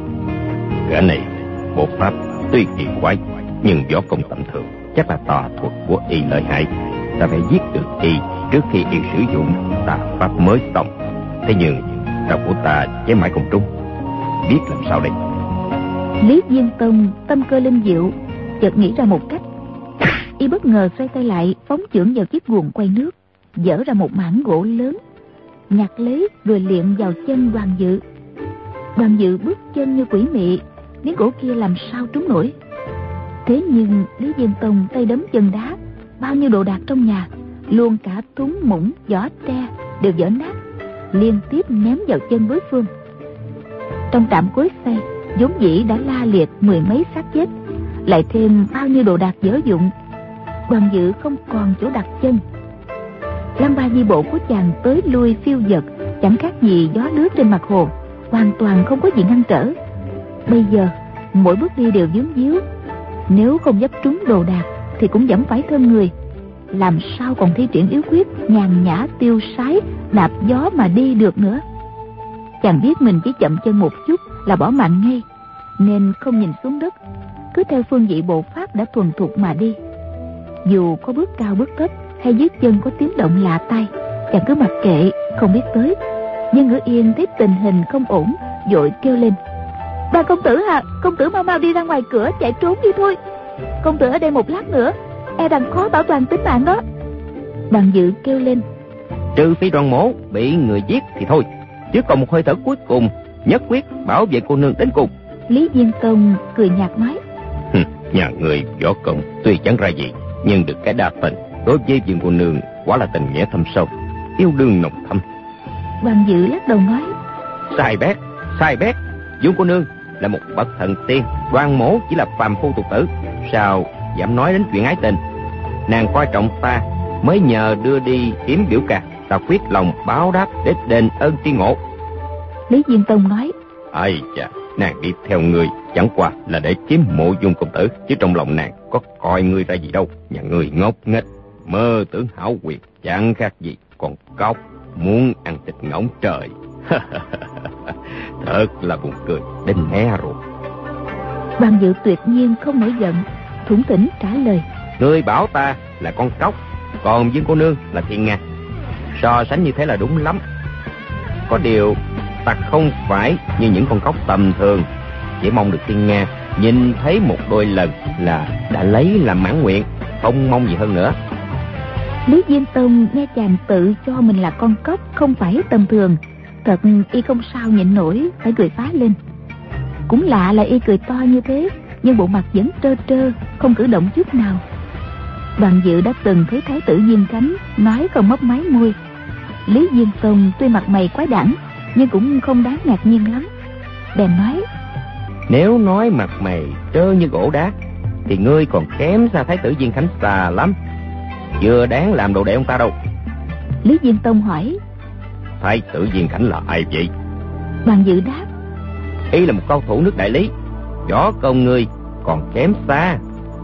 gã này bộ pháp tuy kỳ quái nhưng võ công tầm thường, chắc là tà thuật của y lợi hại, ta phải giết được y trước khi y sử dụng tà pháp mới xong. Thế nhưng đao của ta chém mãi không trúng, biết làm sao đây?
Lý Diên Tông tâm cơ linh diệu, chợt nghĩ ra một cách. Y bất ngờ xoay tay lại, phóng chưởng vào chiếc guồng quay nước, dở ra một mảng gỗ lớn, nhặt lấy rồi liệm vào chân Đoàn Dự. Đoàn Dự bước chân như quỷ mị, miếng gỗ kia làm sao trúng nổi. Thế nhưng Lý Diên Tông tay đấm chân đá, bao nhiêu đồ đạc trong nhà, luôn cả thúng muỗng giỏ tre đều vỡ nát, liên tiếp ném vào chân đối phương. Trong trạm cối xay vốn dĩ đã la liệt 10 mấy xác chết, lại thêm bao nhiêu đồ đạc dở dụng, Đoàn Dự không còn chỗ đặt chân. Lăng Ba Di bộ của chàng tới lui phiêu dật, chẳng khác gì gió lướt trên mặt hồ, hoàn toàn không có gì ngăn trở. Bây giờ mỗi bước đi đều vướng víu, nếu không dấp trúng đồ đạc thì cũng dẫm phải thân người, làm sao còn thi triển yếu quyết nhàn nhã tiêu sái đạp gió mà đi được nữa. Chàng biết mình chỉ chậm chân một chút là bỏ mạng ngay, nên không nhìn xuống đất, cứ theo phương vị bộ pháp đã thuần thục mà đi. Dù có bước cao bước thấp hay dưới chân có tiếng động lạ tai, chàng cứ mặc kệ không biết tới. Nhưng Ngữ Yên thấy tình hình không ổn, vội kêu lên: "Bà công tử à, công tử mau mau đi ra ngoài cửa chạy trốn đi thôi. Công tử ở đây một lát nữa e rằng khó bảo toàn tính mạng đó." Đoàn Dự kêu lên:
"Trừ phi Đoàn mỗ bị người giết thì thôi, chứ còn một hơi thở cuối cùng, nhất quyết bảo vệ cô nương đến cùng."
Lý Diên Tông cười nhạt nói:
"Nhà người võ công tuy chẳng ra gì, nhưng được cái đa tình, đối với viên cô nương quả là tình nghĩa thâm sâu, yêu đương nồng thâm."
Đoàn Dự lắc đầu nói:
Sai bét. Vương cô nương là một bậc thần tiên, Đoàn mỗ chỉ là phàm phu tục tử, sao dám nói đến chuyện ái tình. Nàng coi trọng ta mới nhờ đưa đi kiếm biểu ca, ta quyết lòng báo đáp để đền ơn tri ngộ."
Lý Diên Tông nói:
"Ai chà, nàng đi theo người chẳng qua là để chiếm mộ Dung công tử, chứ trong lòng nàng có coi ngươi ra gì đâu. Nhà ngươi ngốc nghếch, mơ tưởng hảo quyền, chẳng khác gì con cóc muốn ăn thịt ngỗng trời." Thật là buồn cười đến mé rồi.
Đoàn Dự tuyệt nhiên không nổi giận, thủng thỉnh trả lời:
"Ngươi bảo ta là con cóc, còn Vương cô nương là thiên nga. So sánh như thế là đúng lắm. Có điều ta không phải như những con cóc tầm thường, chỉ mong được thiên nga nhìn thấy một đôi lần là đã lấy làm mãn nguyện, không mong gì hơn nữa."
Lý Diên Tông nghe chàng tự cho mình là con cóc không phải tầm thường, thật y không sao nhịn nổi, phải cười phá lên. Cũng lạ là y cười to như thế, nhưng bộ mặt vẫn trơ trơ, không cử động chút nào. Đoàn Dự đã từng thấy thái tử Diên Khánh nói còn mấp máy môi. Lý Diên Tông tuy mặt mày quái đản, nhưng cũng không đáng ngạc nhiên lắm, bèn nói:
"Nếu nói mặt mày trơ như gỗ đá thì ngươi còn kém xa thái tử Diên Khánh xa lắm, chưa đáng làm đồ đệ ông ta đâu."
Lý Diên Tông hỏi:
"Thái tử Diên Khánh là ai vậy?"
Đoàn Dự đáp:
"Y là một cao thủ nước Đại Lý, võ công ngươi còn kém xa."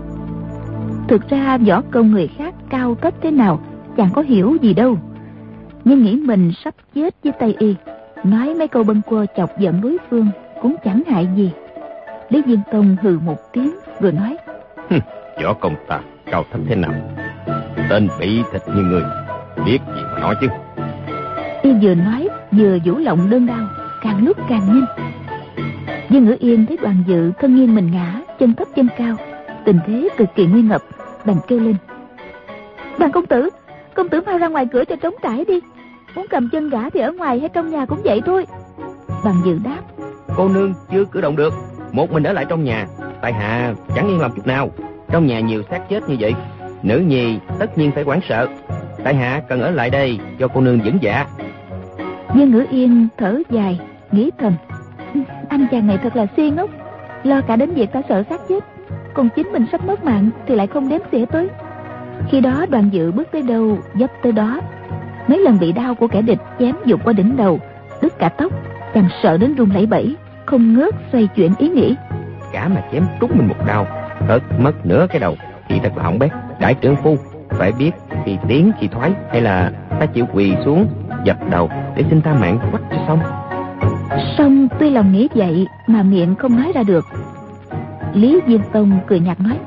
Thực ra võ công người khác cao cấp thế nào chàng có hiểu gì đâu, nhưng nghĩ mình sắp chết với tay y, nói mấy câu bâng quơ chọc giận đối phương cũng chẳng hại gì. Lý Diên Tông hừ một tiếng rồi nói:
"Võ công ta cao thấp thế nào, tên bị thịt như người biết gì mà nói chứ."
Y vừa nói vừa vũ lộng đơn đao, càng lúc càng nhanh. Dương Ngữ Yên thấy Đoàn Dự thân nghiêng mình ngã, chân thấp chân cao, tình thế cực kỳ nguy ngập, bèn kêu lên: "Đoàn công tử mau ra ngoài cửa cho trống trải đi. Muốn cầm chân gã thì ở ngoài hay trong nhà cũng vậy thôi." Đoàn Dự đáp:
"Cô nương chưa cử động được, một mình ở lại trong nhà, tại hạ chẳng yên lòng chút nào. Trong nhà nhiều xác chết như vậy, nữ nhi tất nhiên phải hoảng sợ. Tại hạ cần ở lại đây cho cô nương vững dạ."
Dương Ngữ Yên thở dài, nghĩ thầm: anh chàng này thật là si ngốc, lo cả đến việc ta sợ xác chết, còn chính mình sắp mất mạng thì lại không đếm xỉa tới. Khi đó Đoàn Dự bước tới đâu dấp tới đó, mấy lần bị đao của kẻ địch chém dục qua đỉnh đầu, đứt cả tóc, chàng sợ đến run lẩy bẩy, không ngớt xoay chuyển ý nghĩ.
Cả mà chém trúng mình một đao, hớt mất nửa cái đầu thì thật là hỏng bét. Đại trưởng phu phải biết khi tiến khi thoái, hay là ta chịu quỳ xuống dập đầu để xin tha mạng quách cho xong.
Song tuy lòng nghĩ vậy mà miệng không nói ra được. Lý Diên Tông cười nhạt nói: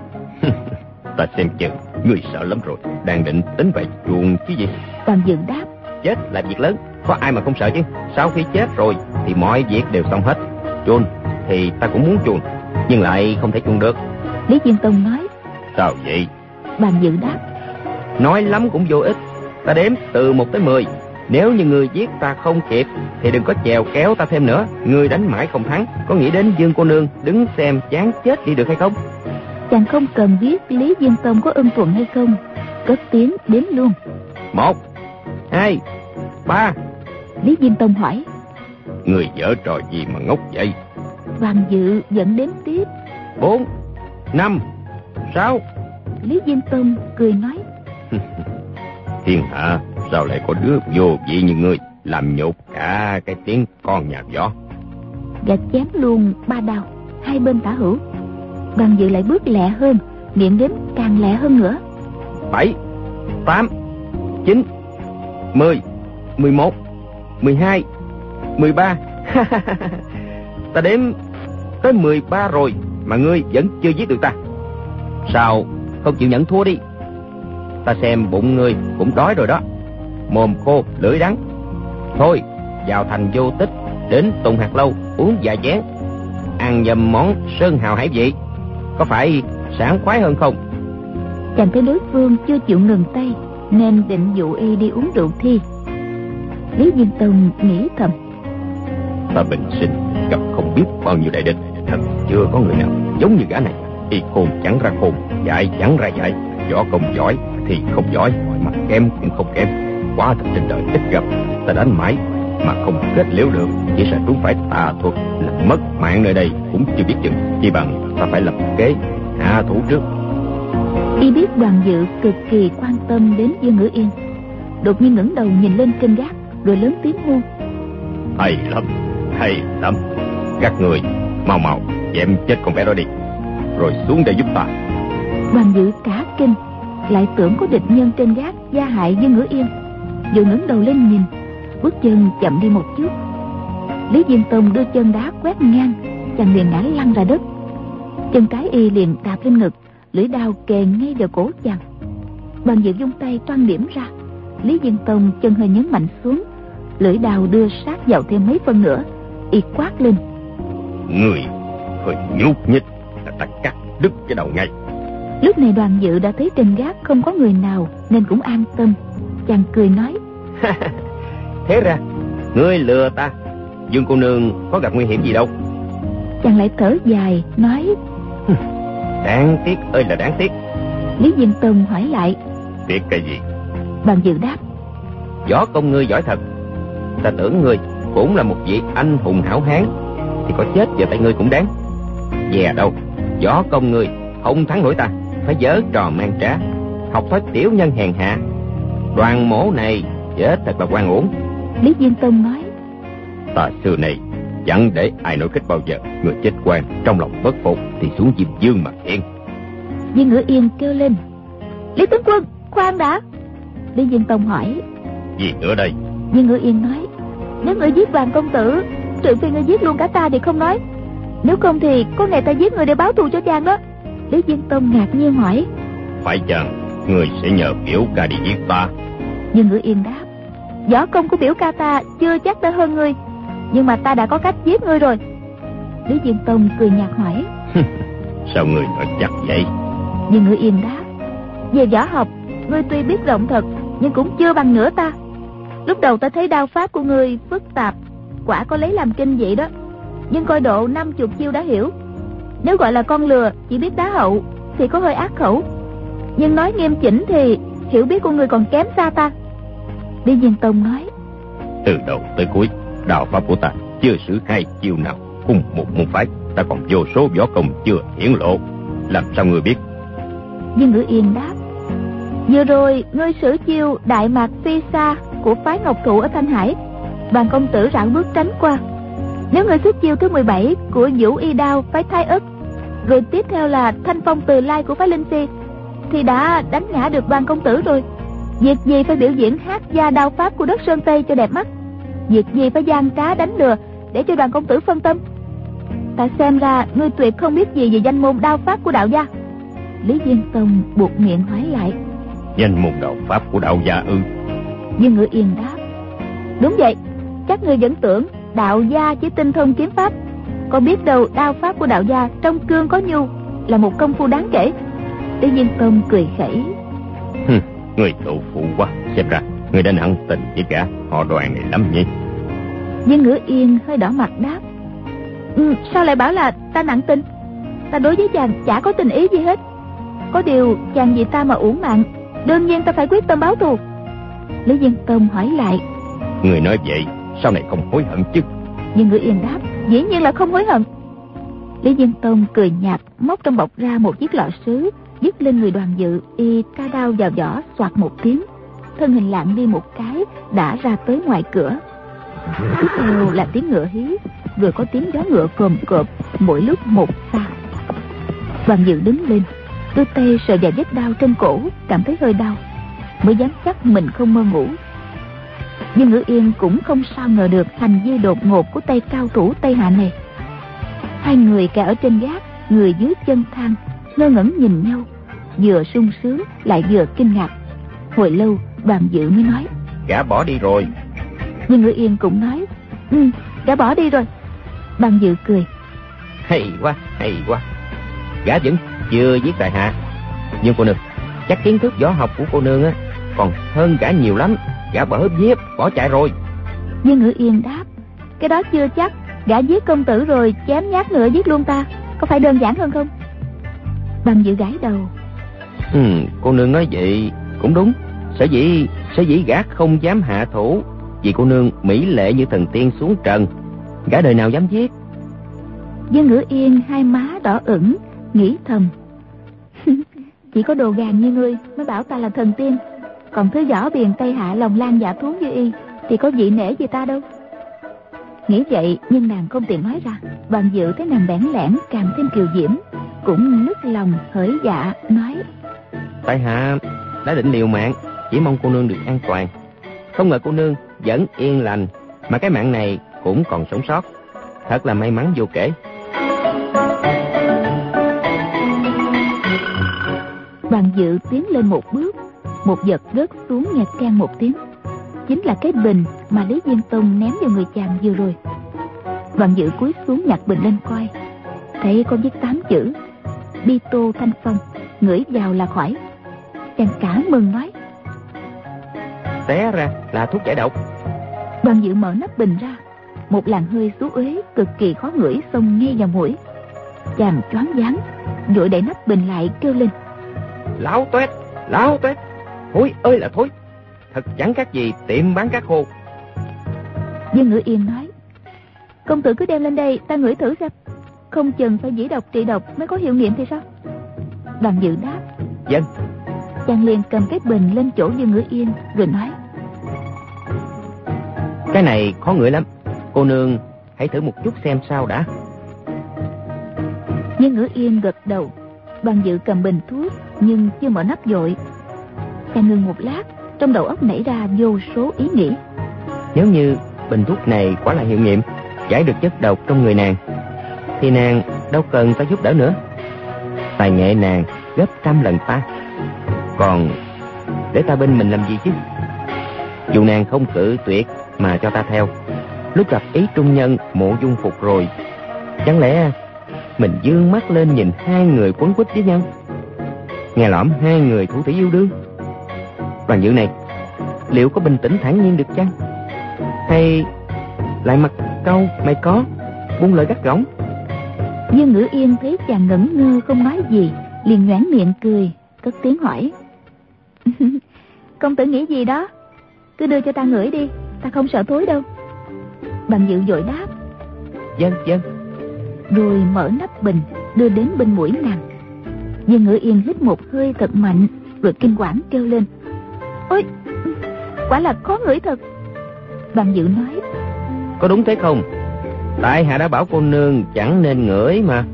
"Ta xem chừng ngươi sợ lắm rồi, đang định tính vậy chuồng chứ gì."
Đoàn Dự đáp:
"Chết là việc lớn, có ai mà không sợ chứ. Sau khi chết rồi thì mọi việc đều xong hết. Chuồn thì ta cũng muốn chuồn, nhưng lại không thể chuồn được."
Lý Diên Tông nói:
"Sao vậy?"
Đoàn Dự đáp:
"Nói lắm cũng vô ích, ta đếm từ 1 tới 10. Nếu như người giết ta không kịp thì đừng có chèo kéo ta thêm nữa. Người đánh mãi không thắng, có nghĩ đến Dương cô nương đứng xem chán chết đi được hay không?"
Chàng không cần biết Lý Diên Tông có ưng thuận hay không, cất tiếng đếm luôn:
1, 2, 3.
Lý Diên Tông hỏi:
"Người giở trò gì mà ngốc vậy?"
Đoàn Dự vẫn đếm tiếp:
4, 5, 6.
Lý Diên Tông cười nói:
"Thiên hạ sao lại có đứa vô vị như ngươi, làm nhục cả cái tiếng con nhà võ."
Và chém luôn 3 đao. hai bên tả hữu. Đoàn Dự lại bước lẹ hơn, miệng đếm càng lẹ hơn nữa.
7, 8, 9, 10, 11, 12, 13. Ta đếm tới 13 rồi mà ngươi vẫn chưa giết được ta. Sao không chịu nhận thua đi? Ta xem bụng ngươi cũng đói rồi đó, mồm khô lưỡi đắng. Thôi vào thành Vô Tích, đến Tùng Hạt Lâu uống vài chén, ăn nhầm món sơn hào hải vị, có phải sảng khoái hơn không?
Chàng thấy đối phương chưa chịu ngừng tay, nên định dụ y đi uống rượu thi. Lý Diên Tông nghĩ thầm:
Ta bình sinh gặp không biết bao nhiêu đại địch, thật chưa có người nào giống như gã này. Y khôn chẳng ra khôn, dại chẳng ra dại, võ công giỏi thì không giỏi, mà kém cũng không kém. Quá thật trên đời ít gặp. Ta đánh mãi mà không kết liễu được, chỉ sợ chúng phải tà thuật, làm mất mạng nơi đây cũng chưa biết chừng. Chỉ bằng ta phải lập kế hạ thủ trước.
Y biết Đoàn Dự cực kỳ quan tâm đến Dương Ngữ Yên, đột nhiên ngẩng đầu nhìn lên kênh gác, rồi lớn tiếng hô:
Hay lắm, hay lắm. Các người mau mau chém chết con bé đó đi, rồi xuống đây giúp ta.
Đoàn Dự cả kinh, lại tưởng có địch nhân trên gác gia hại Dương Ngữ Yên, vừa ngẩng đầu lên nhìn, bước chân chậm đi một chút. Lý Diên Tông đưa chân đá quét ngang, chàng liền ngã lăn ra đất. Chân cái y liền đạp lên ngực, lưỡi đao kề ngay vào cổ chàng. Đoàn Dự vung tay toan điểm ra, Lý Diên Tông chân hơi nhấn mạnh xuống, lưỡi đao đưa sát vào thêm mấy phân nữa. Y quát lên:
Người hơi nhúc nhích là ta cắt đứt cái đầu ngay.
Lúc này Đoàn Dự đã thấy trên gác không có người nào, nên cũng an tâm. Chàng cười nói:
Thế ra ngươi lừa ta. Dương cô nương có gặp nguy hiểm gì đâu.
Chàng lại thở dài nói:
Đáng tiếc ơi là đáng tiếc.
Lý Diên Tông hỏi lại:
Tiếc cái gì?
Đoàn Dự đáp:
Võ công ngươi giỏi thật. Ta tưởng ngươi cũng là một vị anh hùng hảo hán, thì có chết vào tay ngươi cũng đáng. Dè đâu, võ công ngươi không thắng nổi ta, phải giở trò mang trá, học thói tiểu nhân hèn hạ. Đoàn mổ này chết thật là oan uổng.
Lý Diên Tông nói:
Ta xưa này chẳng để ai nổi khích bao giờ. Người chết quan trong lòng bất phục thì xuống Diêm Dương mà yên.
Dương Ngữ Yên kêu lên: Lý tướng quân, khoan đã. Lý Diên Tông hỏi:
Gì nữa đây?
Dương Ngữ Yên nói: Nếu ngươi giết Đoàn công tử, trừ phi ngươi giết luôn cả ta thì không nói, nếu không thì có ngày ta giết người để báo thù cho chàng đó. Lý Diên Tông ngạc nhiên hỏi:
Phải chăng người sẽ nhờ biểu ca đi giết ta?
Dương Ngữ Yên đáp: Võ công của biểu ca ta chưa chắc đã hơn ngươi, nhưng mà ta đã có cách giết ngươi rồi. Lý Diên Tông cười nhạt hỏi:
Sao người nói chắc vậy?
Dương Ngữ Yên đáp: Về võ học, ngươi tuy biết rộng thật, nhưng cũng chưa bằng nửa ta. Lúc đầu ta thấy đao pháp của ngươi phức tạp, quả có lấy làm kinh vậy đó, nhưng coi độ 50 chiêu đã hiểu. Nếu gọi là con lừa chỉ biết đá hậu thì có hơi ác khẩu, nhưng nói nghiêm chỉnh thì hiểu biết của ngươi còn kém xa ta. Lý Diên Tông nói:
Từ đầu tới cuối, đạo pháp của ta chưa sử hai chiêu nào cùng một môn phái. Ta còn vô số võ công chưa hiển lộ, làm sao ngươi biết?
Dương Ngữ Yên đáp: Vừa rồi ngươi sử chiêu Đại Mạc Phi Sa của phái Ngọc Thụ ở Thanh Hải, Đoàn công tử rảo bước tránh qua. Nếu ngươi xuất chiêu thứ 17 của Vũ Y Đao phái Thái Ức, rồi tiếp theo là Thanh Phong Từ Lai của phái Linh Si, thì đã đánh ngã được Đoàn công tử rồi. Việc gì phải biểu diễn hát gia đao pháp của đất Sơn Tây cho đẹp mắt, việc gì phải gian trá đánh lừa để cho Đoàn công tử phân tâm. Ta xem ra ngươi tuyệt không biết gì về danh môn đao pháp của đạo gia. Lý Diên Tông buộc miệng hỏi lại:
Danh môn đạo pháp của đạo gia ư?
Dương Ngữ Yên đáp: Đúng vậy. Chắc ngươi vẫn tưởng đạo gia chỉ tinh thông kiếm pháp, có biết đâu đao pháp của đạo gia trong cương có nhu, là một công phu đáng kể. Lý Diên Tông cười khẩy:
Người tự phụ quá, xem ra người đã nặng tình với cả họ Đoàn này lắm nhỉ?
Dương Ngữ Yên hơi đỏ mặt đáp: Sao lại bảo là ta nặng tình? Ta đối với chàng chả có tình ý gì hết. Có điều chàng vì ta mà uổng mạng, đương nhiên ta phải quyết tâm báo thù. Lý Diên Tông hỏi lại:
Người nói vậy sau này không hối hận chứ?
Dương Ngữ Yên đáp: Dĩ nhiên là không hối hận. Lý Diên Tông cười nhạt, móc trong bọc ra một chiếc lọ sứ, dứt lên người Đoàn Dự. Y ca đao vào vỏ, xoạt một tiếng, thân hình lạng đi một cái, đã ra tới ngoài cửa. Tiếp theo là tiếng ngựa hí, vừa có tiếng gió ngựa cồm cộp, mỗi lúc một xa. Đoàn Dự đứng lên, đưa tay sờ vào vết đau trên cổ, cảm thấy hơi đau, mới dám chắc mình không mơ ngủ. Dương Ngữ Yên cũng không sao ngờ được hành vi đột ngột của tay cao thủ Tây Hạ này. Hai người kẻ ở trên gác, người dưới chân thang, ngơ ngẩn nhìn nhau, vừa sung sướng lại vừa kinh ngạc. Hồi lâu Đoàn Dự mới nói:
Gã bỏ đi rồi.
Dương Ngữ Yên cũng nói: gã bỏ đi rồi. Đoàn Dự cười:
Hay quá, hay quá. Gã vẫn chưa giết tại hạ, nhưng cô nương, chắc kiến thức võ học của cô nương á còn hơn gã nhiều lắm. Gã bỏ giết, bỏ chạy rồi.
Dương Ngữ Yên đáp: Cái đó chưa chắc. Gã giết công tử rồi chém nhát nữa giết luôn ta, có phải đơn giản hơn không? Đoàn Dự gãi đầu:
Cô nương nói vậy cũng đúng. Sở dĩ gã không dám hạ thủ, vì cô nương mỹ lệ như thần tiên xuống trần, gã đời nào dám giết.
Dương Ngữ Yên hai má đỏ ửng, nghĩ thầm: Chỉ có đồ gàn như ngươi mới bảo ta là thần tiên, còn thứ võ biền Tây Hạ lòng lan dạ thú như y thì có vị nể gì ta đâu. Nghĩ vậy nhưng nàng không tiện nói ra. Đoàn Dự thấy nàng bẽn lẽn càng thêm kiều diễm, cũng nức lòng hỡi dạ nói:
Tại hạ đã định liều mạng, chỉ mong cô nương được an toàn. Không ngờ cô nương vẫn yên lành, mà cái mạng này cũng còn sống sót, thật là may mắn vô kể.
Đoàn Dự tiến lên một bước, một vật rớt xuống nghe keng một tiếng, chính là cái bình mà Lý Diên Tông ném vào người chàng vừa rồi. Đoàn Dự cúi xuống nhặt bình lên coi, thấy có viết 8 chữ: Bi Tô Thanh Phong, ngửi vào là khỏi. Chàng cả mừng nói:
Té ra là thuốc giải độc.
Đoàn Dự mở nắp bình ra, một làn hơi xú uế cực kỳ khó ngửi xông ngay vào mũi. Chàng choáng váng, vội đẩy nắp bình lại kêu lên:
Láo toét, thối ơi là thối, thật chẳng khác gì tiệm bán cá khô.
Dương Ngữ Yên nói: Công tử cứ đem lên đây, ta ngửi thử xem, không chừng phải dĩ độc trị độc mới có hiệu nghiệm thì sao? Đoàn Dự đáp:
Vâng.
Chàng liền cầm cái bình lên chỗ Dương Ngữ Yên rồi nói:
Cái này khó ngửi lắm, cô nương hãy thử một chút xem sao đã.
Dương Ngữ Yên gật đầu. Đoàn Dự cầm bình thuốc nhưng chưa mở nắp vội. Chàng ngừng một lát, trong đầu óc nảy ra vô số ý nghĩ.
Nếu như bình thuốc này quả là hiệu nghiệm, giải được chất độc trong người nàng, thì nàng đâu cần ta giúp đỡ nữa. Tài nghệ nàng gấp 100 lần ta, còn để ta bên mình làm gì chứ? Dù nàng không cự tuyệt mà cho ta theo, lúc gặp ý trung nhân Mộ Dung Phục rồi, chẳng lẽ mình dương mắt lên nhìn hai người quấn quýt với nhau, nghe lỏm hai người thủ thủy yêu đương? Đoàn Dự này liệu có bình tĩnh thản nhiên được chăng, hay lại mặt câu mày có buông lời gắt gỏng?
Dương Ngữ Yên thấy chàng ngẩn ngơ không nói gì, liền nhoẻn miệng cười, cất tiếng hỏi: Công tử nghĩ gì đó? Cứ đưa cho ta ngửi đi, ta không sợ thối đâu. Đoàn Dự vội đáp:
Vâng.
Rồi mở nắp bình đưa đến bên mũi nàng. Dương Ngữ Yên hít một hơi thật mạnh, rồi kinh quản kêu lên: Ôi, quả là khó ngửi thật. Đoàn Dự nói:
Có đúng thế không? Tại hạ đã bảo cô nương chẳng nên ngửi mà.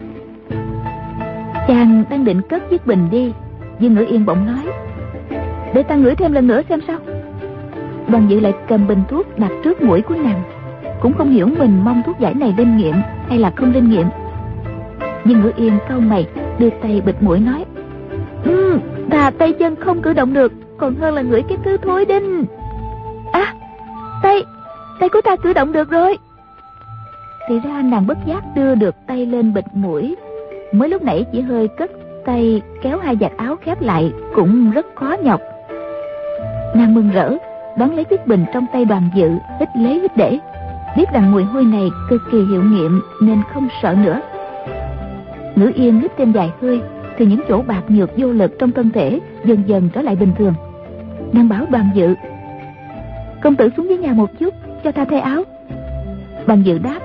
Chàng đang định cất chiếc bình đi, Dương Ngữ Yên bỗng nói: Để ta ngửi thêm lần nữa xem sao. Đoàn Dự lại cầm bình thuốc đặt trước mũi của nàng, cũng không hiểu mình mong thuốc giải này linh nghiệm hay là không linh nghiệm. Dương Ngữ Yên cau mày, đưa tay bịt mũi nói: Ta tay chân không cử động được, còn hơn là ngửi cái thứ thối đinh. À, tay của ta cử động được rồi. Thì ra nàng bất giác đưa được tay lên bịt mũi, mới lúc nãy chỉ hơi cất tay kéo hai vạt áo khép lại cũng rất khó nhọc. Nàng mừng rỡ đón lấy chiếc bình trong tay Đoàn Dự, hít lấy hít để, biết rằng mùi hôi này cực kỳ hiệu nghiệm nên không sợ nữa. Ngữ Yên hít thêm vài hơi thì những chỗ bạc nhược vô lực trong thân thể dần dần trở lại bình thường. Nàng bảo Đoàn Dự: Công tử xuống dưới nhà một chút, cho ta thay áo. Đoàn Dự đáp: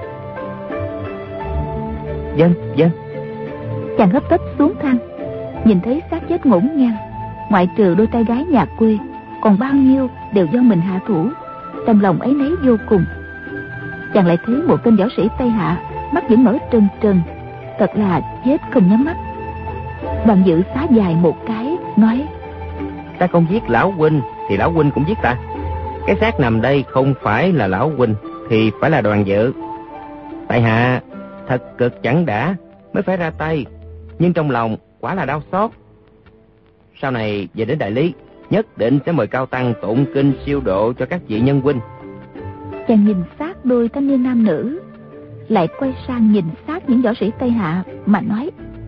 Vâng.
Chàng hấp tấp xuống thang, nhìn thấy xác chết ngổn ngang, ngoại trừ đôi trai gái nhà quê, còn bao nhiêu đều do mình hạ thủ. Trong lòng ấy nấy vô cùng. Chàng lại thấy một tên võ sĩ Tây Hạ mắt vẫn mở trừng trừng, thật là chết không nhắm mắt. Đoàn Dự xá dài một cái, nói:
Ta không giết lão huynh thì lão huynh cũng giết ta. Cái xác nằm đây không phải là lão huynh thì phải là Đoàn Dự. Tại hạ thật cực chẳng đã mới phải ra tay, nhưng trong lòng quả là đau xót. Sau này về đến Đại Lý, nhất định sẽ mời cao tăng tụng kinh siêu độ cho các vị nhân huynh.
Chàng nhìn sát đôi thanh niên nam nữ, lại quay sang nhìn sát những võ sĩ Tây Hạ mà nói: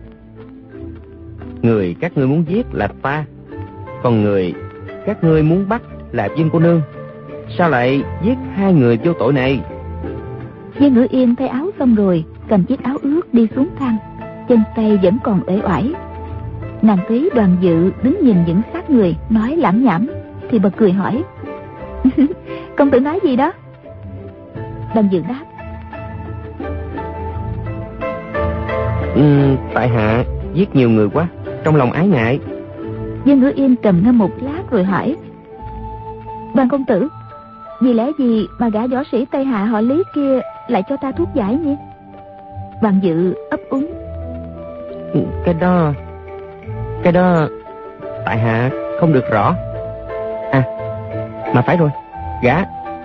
Người các ngươi muốn giết là ta, còn người các ngươi muốn bắt là Viên cô nương. Sao lại giết hai người vô tội này?
Viên Ngữ Yên thay áo xong rồi, cầm chiếc áo ướt đi xuống thang, chân tay vẫn còn uể oải. Nàng thấy Đoàn Dự đứng nhìn những xác người nói lảm nhảm, thì bật cười hỏi: Công tử nói gì đó? Đoàn Dự đáp:
Tại hạ giết nhiều người quá, trong lòng ái ngại.
Viên Ngữ Yên trầm ngâm một lát rồi hỏi: Đoàn công tử, vì lẽ gì mà gã võ sĩ Tây Hạ họ Lý kia lại cho ta thuốc giải nhỉ? Đoàn Dự ấp úng:
Cái đó tại hạ không được rõ. À, mà phải rồi, gã.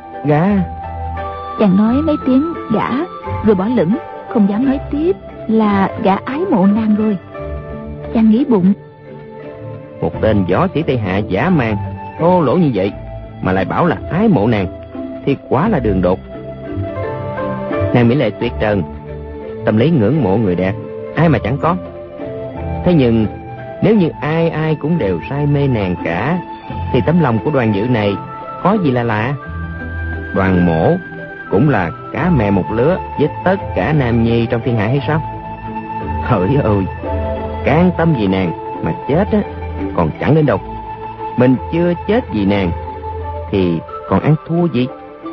Chàng nói mấy tiếng gã rồi bỏ lửng, không dám nói tiếp là gã ái mộ nàng rồi. Chàng nghĩ bụng:
Một tên võ sĩ Tây Hạ giả man thô lỗ như vậy mà lại bảo là ái mộ nàng thì quá là đường đột. Nàng mỹ lệ tuyệt trần, tâm lý ngưỡng mộ người đẹp ai mà chẳng có. Thế nhưng nếu như ai cũng đều say mê nàng cả thì tấm lòng của Đoàn Dự này có gì là lạ? Đoàn mổ cũng là cá mè một lứa với tất cả nam nhi trong thiên hạ hay sao? Hỡi ơi, can tâm vì nàng mà chết á còn chẳng đến đâu. Mình chưa chết vì nàng thì còn ăn thua gì?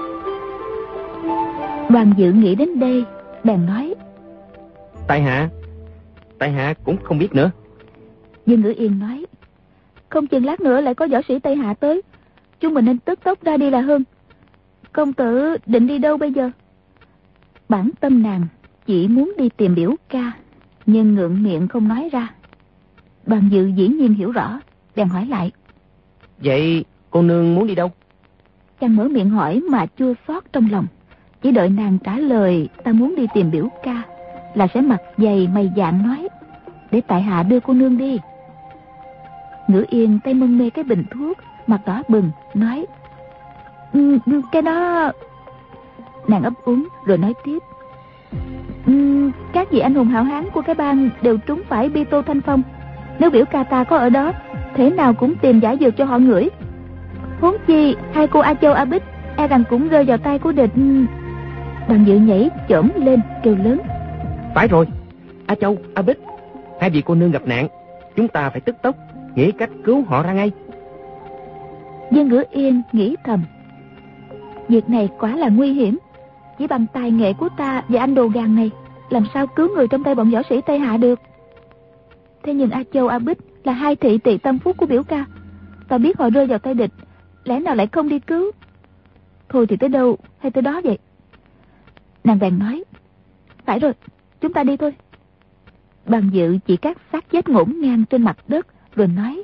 Đoàn Dự nghĩ đến đây bèn nói:
Tại hạ cũng không biết nữa.
Dương Ngữ Yên nói: Không chừng lát nữa lại có võ sĩ Tây Hạ tới, chúng mình nên tức tốc ra đi là hơn. Công tử định đi đâu bây giờ? Bản tâm nàng chỉ muốn đi tìm biểu ca, nhưng ngượng miệng không nói ra. Đoàn Dự dĩ nhiên hiểu rõ, bèn hỏi lại:
Vậy cô nương muốn đi đâu?
Chàng mở miệng hỏi mà chua xót trong lòng, chỉ đợi nàng trả lời ta muốn đi tìm biểu ca là sẽ mặt dày mày dạn nói: Để tại hạ đưa cô nương đi. Ngữ Yên tay mân mê cái bình thuốc, mặt đỏ bừng, nói: Cái đó... Nàng ấp úng rồi nói tiếp: Các vị anh hùng hảo hán của cái bang đều trúng phải bi tô thanh phong. Nếu biểu ca ta có ở đó, thế nào cũng tìm giải dược cho họ ngửi. Huống chi hai cô A Châu A Bích e rằng cũng rơi vào tay của địch. Đoàn Dự nhảy chổm lên kêu lớn:
Phải rồi, A Châu, A Bích, hai vị cô nương gặp nạn, chúng ta phải tức tốc nghĩ cách cứu họ ra ngay.
Viên Ngữ Yên nghĩ thầm: Việc này quá là nguy hiểm. Chỉ bằng tài nghệ của ta và anh đồ gàn này, làm sao cứu người trong tay bọn võ sĩ Tây Hạ được? Thế nhưng A Châu A Bích là hai thị tỳ tâm phúc của biểu ca, ta biết họ rơi vào tay địch, lẽ nào lại không đi cứu? Thôi thì tới đâu hay tới đó vậy. Nàng bèn nói: Phải rồi, chúng ta đi thôi. Đoàn Dự chỉ các xác chết ngổn ngang trên mặt đất rồi nói: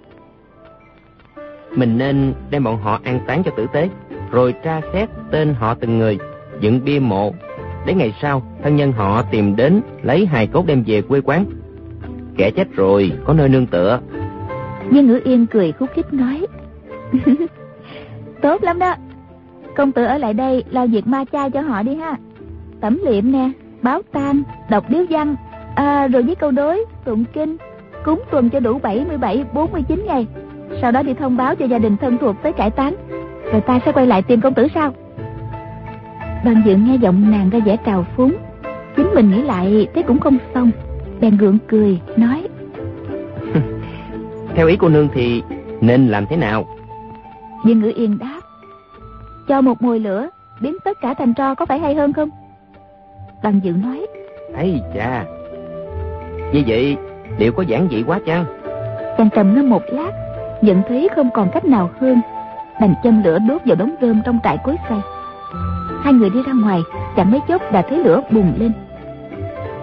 Mình nên đem bọn họ an táng cho tử tế, rồi tra xét tên họ từng người, dựng bia mộ, để ngày sau thân nhân họ tìm đến lấy hài cốt đem về quê quán. Kẻ chết rồi có nơi nương tựa.
Viên Ngữ Yên cười khúc khích nói: Tốt lắm đó. Công tử ở lại đây lo việc ma chay cho họ đi ha. Tẩm liệm nè, báo tang, đọc điếu văn, rồi viết câu đối, tụng kinh, cúng tuần cho đủ 77, 49 ngày. Sau đó đi thông báo cho gia đình thân thuộc tới cải táng, rồi ta sẽ quay lại tìm công tử sau. Đoàn Dự nghe giọng nàng ra vẻ trào phúng, chính mình nghĩ lại thấy cũng không xong, bèn gượng cười nói:
Theo ý cô nương thì nên làm thế nào?
Viên Ngữ Yên đáp: Cho một mồi lửa biến tất cả thành tro có phải hay hơn không? Đoàn Dự nói:
Ây chà, như vậy liệu có giản dị quá chăng?
Chàng trầm ngâm một lát, nhận thấy không còn cách nào hơn, đành châm lửa đốt vào đống rơm trong trại cối xay. Hai người đi ra ngoài, chẳng mấy chốc đã thấy lửa bùng lên,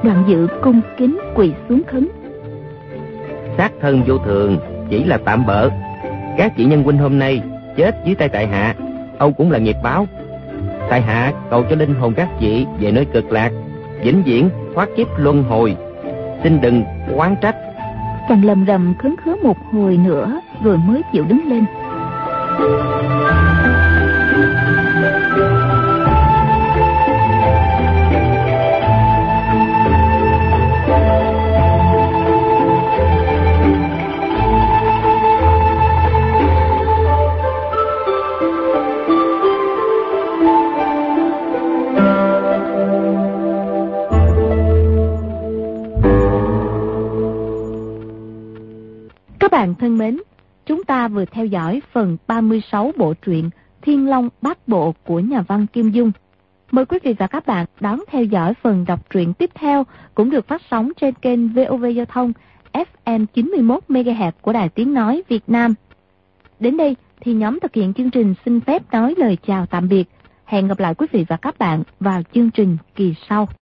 Đoạn Dự cung kính quỳ xuống khấn.
Sát thân vô thường, chỉ là tạm bợ. Các vị nhân huynh hôm nay chết dưới tay tại hạ, âu cũng là nghiệp báo. Tại hạ cầu cho linh hồn các vị về nơi cực lạc, vĩnh viễn thoát kiếp luân hồi, xin đừng oán trách.
Chàng lầm rầm khấn khứa một hồi nữa rồi mới chịu đứng lên. Các bạn thân mến, chúng ta vừa theo dõi phần 36 bộ truyện Thiên Long Bát Bộ của nhà văn Kim Dung. Mời quý vị và các bạn đón theo dõi phần đọc truyện tiếp theo cũng được phát sóng trên kênh VOV Giao thông FM 91 MHz của Đài Tiếng nói Việt Nam. Đến đây thì nhóm thực hiện chương trình xin phép nói lời chào tạm biệt. Hẹn gặp lại quý vị và các bạn vào chương trình kỳ sau.